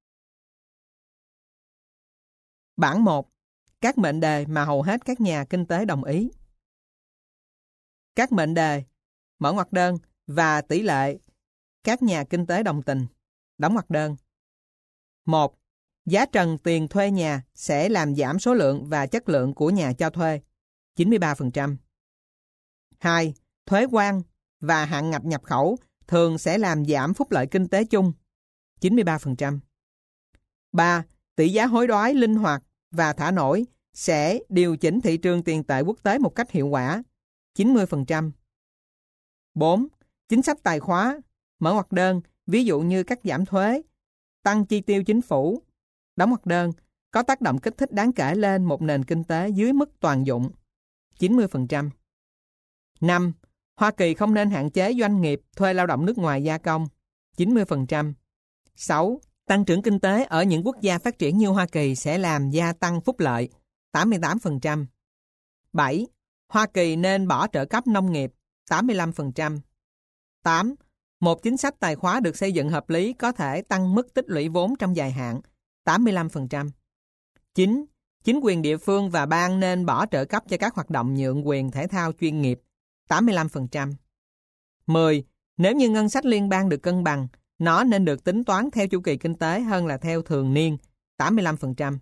Bảng 1. Các mệnh đề mà hầu hết các nhà kinh tế đồng ý. Các mệnh đề, mở ngoặc đơn, và tỷ lệ các nhà kinh tế đồng tình, đóng ngoặc đơn. 1. Giá trần tiền thuê nhà sẽ làm giảm số lượng và chất lượng của nhà cho thuê, 93%. 2. Thuế quan và hạn ngạch nhập khẩu thường sẽ làm giảm phúc lợi kinh tế chung, 93%. 3. tỷ giá hối đoái linh hoạt và thả nổi sẽ điều chỉnh thị trường tiền tệ quốc tế một cách hiệu quả, 90%. 4. Chính sách tài khóa, mở ngoặc đơn, ví dụ như cắt giảm thuế, tăng chi tiêu chính phủ, đóng ngoặc đơn, có tác động kích thích đáng kể lên một nền kinh tế dưới mức toàn dụng, 90%. 5. Hoa Kỳ không nên hạn chế doanh nghiệp thuê lao động nước ngoài gia công, 90%. 6. Tăng trưởng kinh tế ở những quốc gia phát triển như Hoa Kỳ sẽ làm gia tăng phúc lợi, 88%. 7. Hoa Kỳ nên bỏ trợ cấp nông nghiệp, 85%. 8. Một chính sách tài khóa được xây dựng hợp lý có thể tăng mức tích lũy vốn trong dài hạn, 85%. 9. Chính quyền địa phương và bang nên bỏ trợ cấp cho các hoạt động nhượng quyền thể thao chuyên nghiệp, 85%. 10. Nếu như ngân sách liên bang được cân bằng, nó nên được tính toán theo chu kỳ kinh tế hơn là theo thường niên, 85%.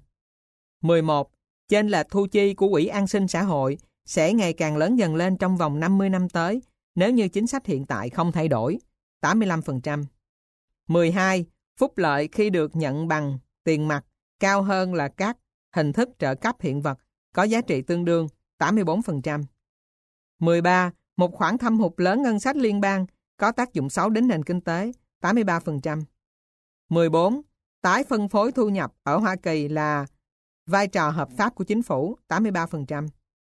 11. Chênh lệch thu chi của Quỹ An sinh xã hội sẽ ngày càng lớn dần lên trong vòng 50 năm tới nếu như chính sách hiện tại không thay đổi, 85%. 12. Phúc lợi khi được nhận bằng tiền mặt cao hơn là các hình thức trợ cấp hiện vật có giá trị tương đương, 84%. 13. Một khoản thâm hụt lớn ngân sách liên bang có tác dụng xấu đến nền kinh tế, 83%. 14. Tái phân phối thu nhập ở Hoa Kỳ là vai trò hợp pháp của chính phủ, 83%.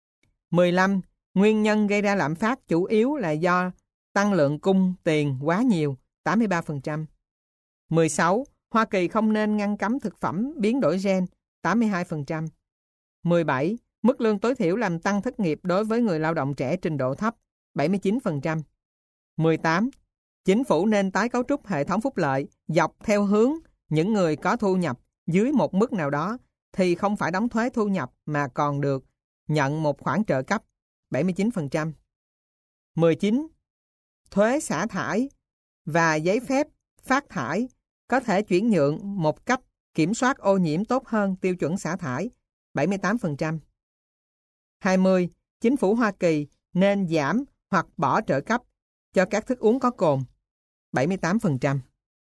15. Nguyên nhân gây ra lạm phát chủ yếu là do tăng lượng cung tiền quá nhiều, 83%. 16. Hoa Kỳ không nên ngăn cấm thực phẩm biến đổi gen, 82%. 17. Mức lương tối thiểu làm tăng thất nghiệp đối với người lao động trẻ trình độ thấp, 79%. 18. Chính phủ nên tái cấu trúc hệ thống phúc lợi dọc theo hướng những người có thu nhập dưới một mức nào đó thì không phải đóng thuế thu nhập mà còn được nhận một khoản trợ cấp, 79%. 19. Thuế xả thải và giấy phép phát thải có thể chuyển nhượng một cách kiểm soát ô nhiễm tốt hơn tiêu chuẩn xả thải, 78%. 20. Chính phủ Hoa Kỳ nên giảm hoặc bỏ trợ cấp cho các thức uống có cồn, 78%.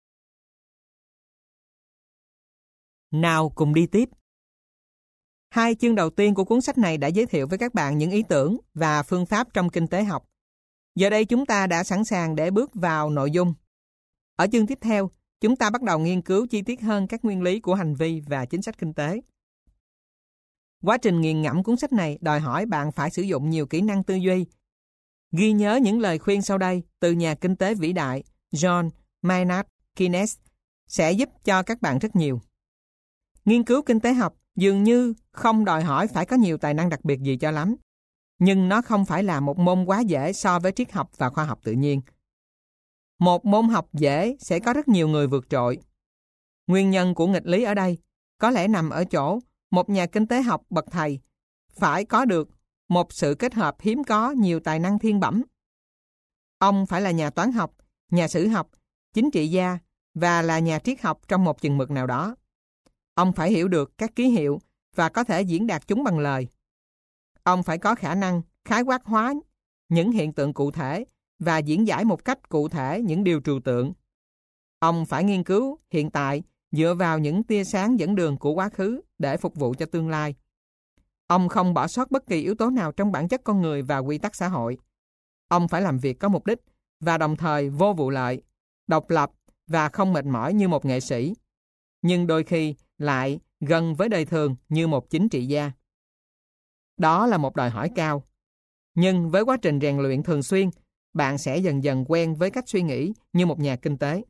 Nào cùng đi tiếp. 2 chương đầu tiên của cuốn sách này đã giới thiệu với các bạn những ý tưởng và phương pháp trong kinh tế học. Giờ đây chúng ta đã sẵn sàng để bước vào nội dung. Ở chương tiếp theo, chúng ta bắt đầu nghiên cứu chi tiết hơn các nguyên lý của hành vi và chính sách kinh tế. Quá trình nghiền ngẫm cuốn sách này đòi hỏi bạn phải sử dụng nhiều kỹ năng tư duy. Ghi nhớ những lời khuyên sau đây từ nhà kinh tế vĩ đại John Maynard Keynes sẽ giúp cho các bạn rất nhiều. Nghiên cứu kinh tế học dường như không đòi hỏi phải có nhiều tài năng đặc biệt gì cho lắm, nhưng nó không phải là một môn quá dễ so với triết học và khoa học tự nhiên. Một môn học dễ sẽ có rất nhiều người vượt trội. Nguyên nhân của nghịch lý ở đây có lẽ nằm ở chỗ một nhà kinh tế học bậc thầy phải có được một sự kết hợp hiếm có nhiều tài năng thiên bẩm. Ông phải là nhà toán học, nhà sử học, chính trị gia và là nhà triết học trong một chừng mực nào đó. Ông phải hiểu được các ký hiệu và có thể diễn đạt chúng bằng lời. Ông phải có khả năng khái quát hóa những hiện tượng cụ thể và diễn giải một cách cụ thể những điều trừu tượng. Ông phải nghiên cứu hiện tại dựa vào những tia sáng dẫn đường của quá khứ để phục vụ cho tương lai. Ông không bỏ sót bất kỳ yếu tố nào trong bản chất con người và quy tắc xã hội. Ông phải làm việc có mục đích và đồng thời vô vụ lợi, độc lập và không mệt mỏi như một nghệ sĩ, nhưng đôi khi lại gần với đời thường như một chính trị gia. Đó là một đòi hỏi cao. Nhưng với quá trình rèn luyện thường xuyên, bạn sẽ dần dần quen với cách suy nghĩ như một nhà kinh tế.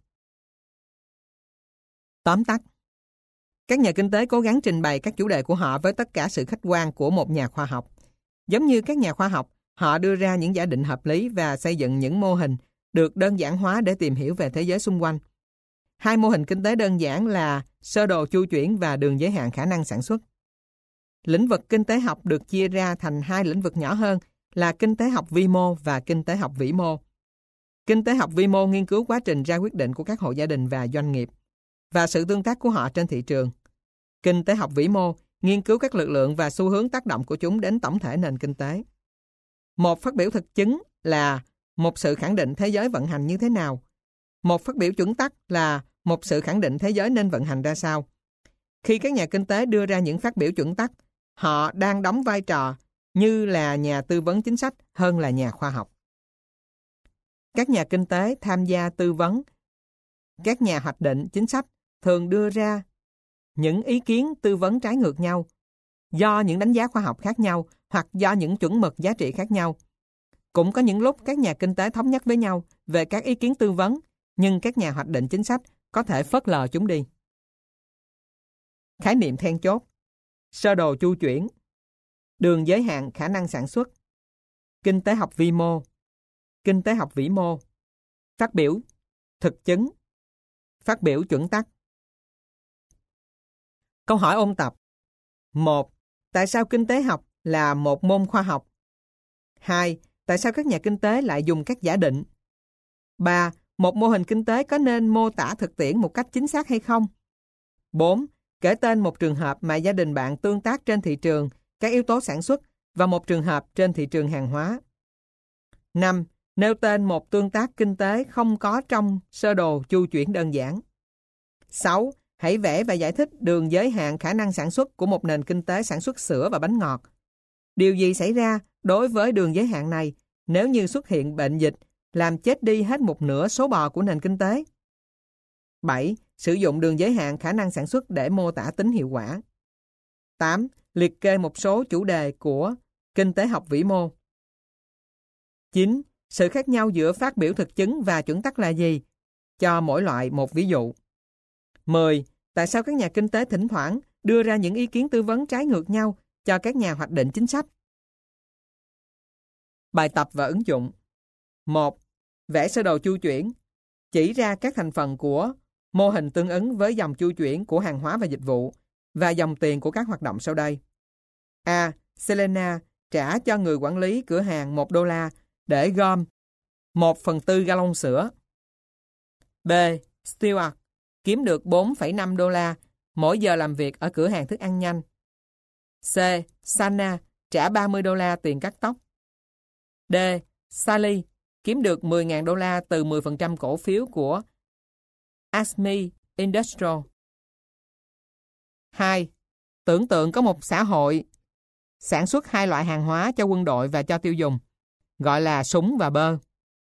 Tóm tắt. Các nhà kinh tế cố gắng trình bày các chủ đề của họ với tất cả sự khách quan của một nhà khoa học. Giống như các nhà khoa học, họ đưa ra những giả định hợp lý và xây dựng những mô hình được đơn giản hóa để tìm hiểu về thế giới xung quanh. 2 mô hình kinh tế đơn giản là sơ đồ chu chuyển và đường giới hạn khả năng sản xuất. Lĩnh vực kinh tế học được chia ra thành 2 lĩnh vực nhỏ hơn là kinh tế học vi mô và kinh tế học vĩ mô. Kinh tế học vi mô nghiên cứu quá trình ra quyết định của các hộ gia đình và doanh nghiệp và sự tương tác của họ trên thị trường. Kinh tế học vĩ mô nghiên cứu các lực lượng và xu hướng tác động của chúng đến tổng thể nền kinh tế. Một phát biểu thực chứng là một sự khẳng định thế giới vận hành như thế nào. Một phát biểu chuẩn tắc là một sự khẳng định thế giới nên vận hành ra sao. Khi các nhà kinh tế đưa ra những phát biểu chuẩn tắc, họ đang đóng vai trò như là nhà tư vấn chính sách hơn là nhà khoa học. Các nhà kinh tế tham gia tư vấn, các nhà hoạch định chính sách thường đưa ra những ý kiến tư vấn trái ngược nhau do những đánh giá khoa học khác nhau hoặc do những chuẩn mực giá trị khác nhau. Cũng có những lúc các nhà kinh tế thống nhất với nhau về các ý kiến tư vấn, nhưng các nhà hoạch định chính sách có thể phớt lờ chúng đi. Khái niệm then chốt: sơ đồ chu chuyển, đường giới hạn khả năng sản xuất, kinh tế học vi mô, kinh tế học vĩ mô, phát biểu thực chứng, phát biểu chuẩn tắc. Câu hỏi ôn tập: 1. Tại sao kinh tế học là một môn khoa học? 2. Tại sao các nhà kinh tế lại dùng các giả định? 3. Một mô hình kinh tế có nên mô tả thực tiễn một cách chính xác hay không? 4. Kể tên một trường hợp mà gia đình bạn tương tác trên thị trường các yếu tố sản xuất và một trường hợp trên thị trường hàng hóa. 5. Nêu tên một tương tác kinh tế không có trong sơ đồ chu chuyển đơn giản. 6. Hãy vẽ và giải thích đường giới hạn khả năng sản xuất của một nền kinh tế sản xuất sữa và bánh ngọt. Điều gì xảy ra đối với đường giới hạn này nếu như xuất hiện bệnh dịch làm chết đi hết một nửa số bò của nền kinh tế? 7. Sử dụng đường giới hạn khả năng sản xuất để mô tả tính hiệu quả. 8. Liệt kê một số chủ đề của kinh tế học vĩ mô. 9. Sự khác nhau giữa phát biểu thực chứng và chuẩn tắc là gì? Cho mỗi loại một ví dụ. 10. Tại sao các nhà kinh tế thỉnh thoảng đưa ra những ý kiến tư vấn trái ngược nhau cho các nhà hoạch định chính sách? Bài tập và ứng dụng. 1. Vẽ sơ đồ chu chuyển. Chỉ ra các thành phần của mô hình tương ứng với dòng chu chuyển của hàng hóa và dịch vụ và dòng tiền của các hoạt động sau đây. A. Selena trả cho người quản lý cửa hàng $1 để gom 1/4 gallon sữa. B. Stewart kiếm được $4,5 mỗi giờ làm việc ở cửa hàng thức ăn nhanh. C. Sana trả $30 tiền cắt tóc. D. Sally kiếm được $10.000 từ 10% cổ phiếu của Acme Industrial. 2. Tưởng tượng có một xã hội sản xuất hai loại hàng hóa cho quân đội và cho tiêu dùng, gọi là súng và bơ.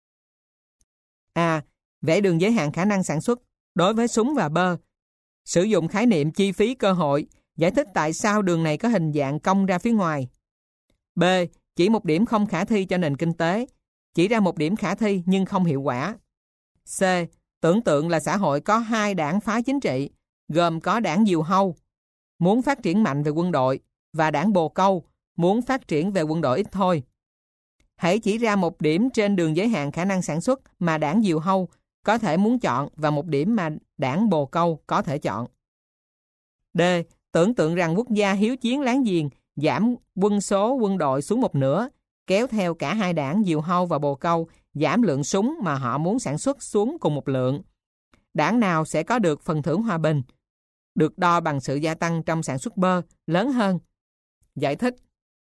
A. Vẽ đường giới hạn khả năng sản xuất đối với súng và bơ. Sử dụng khái niệm chi phí cơ hội, giải thích tại sao đường này có hình dạng cong ra phía ngoài. B. Chỉ một điểm không khả thi cho nền kinh tế, chỉ ra một điểm khả thi nhưng không hiệu quả. C. Tưởng tượng là xã hội có hai đảng phái chính trị, gồm có đảng diều hâu, muốn phát triển mạnh về quân đội, và đảng bồ câu, muốn phát triển về quân đội ít thôi. Hãy chỉ ra một điểm trên đường giới hạn khả năng sản xuất mà đảng diều hâu có thể muốn chọn và một điểm mà đảng bồ câu có thể chọn. D. Tưởng tượng rằng quốc gia hiếu chiến láng giềng giảm quân số quân đội xuống một nửa, kéo theo cả hai đảng diều hâu và bồ câu giảm lượng súng mà họ muốn sản xuất xuống cùng một lượng. Đảng nào sẽ có được phần thưởng hòa bình, được đo bằng sự gia tăng trong sản xuất bơ lớn hơn? Giải thích.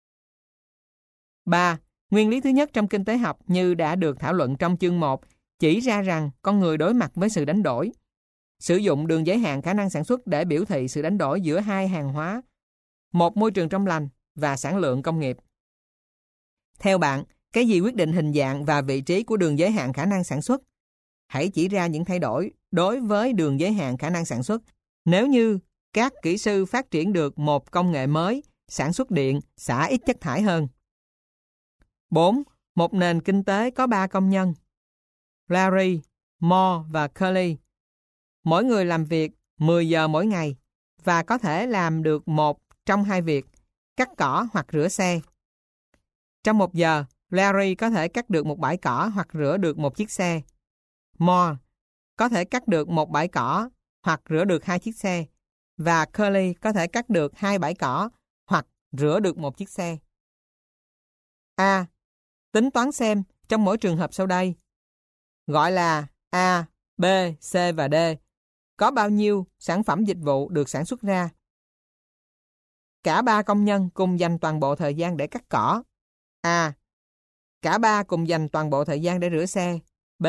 3. Nguyên lý thứ nhất trong kinh tế học như đã được thảo luận trong chương 1 chỉ ra rằng con người đối mặt với sự đánh đổi. Sử dụng đường giới hạn khả năng sản xuất để biểu thị sự đánh đổi giữa hai hàng hóa, một môi trường trong lành và sản lượng công nghiệp. Theo bạn, cái gì quyết định hình dạng và vị trí của đường giới hạn khả năng sản xuất? Hãy chỉ ra những thay đổi đối với đường giới hạn khả năng sản xuất nếu như các kỹ sư phát triển được một công nghệ mới, sản xuất điện, xả ít chất thải hơn. 4. Một nền kinh tế có 3 công nhân, Larry, Moore và Curly. Mỗi người làm việc 10 giờ mỗi ngày và có thể làm được một trong hai việc, cắt cỏ hoặc rửa xe. Trong 1 giờ, Larry có thể cắt được một bãi cỏ hoặc rửa được một chiếc xe. Moore có thể cắt được một bãi cỏ hoặc rửa được 2 chiếc xe. Và Curly có thể cắt được 2 bãi cỏ hoặc rửa được một chiếc xe. A. Tính toán xem trong mỗi trường hợp sau đây, gọi là A, B, C và D, có bao nhiêu sản phẩm dịch vụ được sản xuất ra. Cả 3 công nhân cùng dành toàn bộ thời gian để cắt cỏ. A. Cả 3 cùng dành toàn bộ thời gian để rửa xe. B.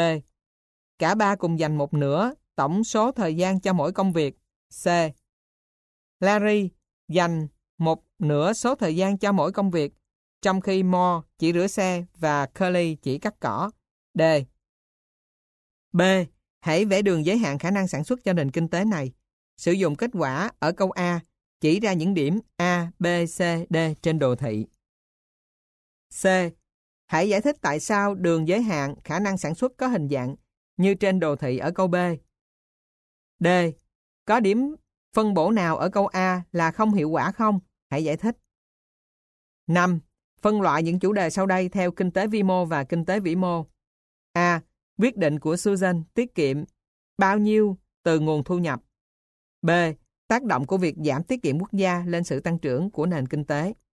Cả 3 cùng dành một nửa tổng số thời gian cho mỗi công việc. C. Larry dành một nửa số thời gian cho mỗi công việc, trong khi Moore chỉ rửa xe và Curly chỉ cắt cỏ. D. B. Hãy vẽ đường giới hạn khả năng sản xuất cho nền kinh tế này. Sử dụng kết quả ở câu A chỉ ra những điểm A, B, C, D trên đồ thị. C. Hãy giải thích tại sao đường giới hạn khả năng sản xuất có hình dạng như trên đồ thị ở câu B. D. Có điểm phân bổ nào ở câu A là không hiệu quả không? Hãy giải thích. 5. Phân loại những chủ đề sau đây theo kinh tế vi mô và kinh tế vĩ mô. A. Quyết định của Susan tiết kiệm bao nhiêu từ nguồn thu nhập. B. Tác động của việc giảm tiết kiệm quốc gia lên sự tăng trưởng của nền kinh tế.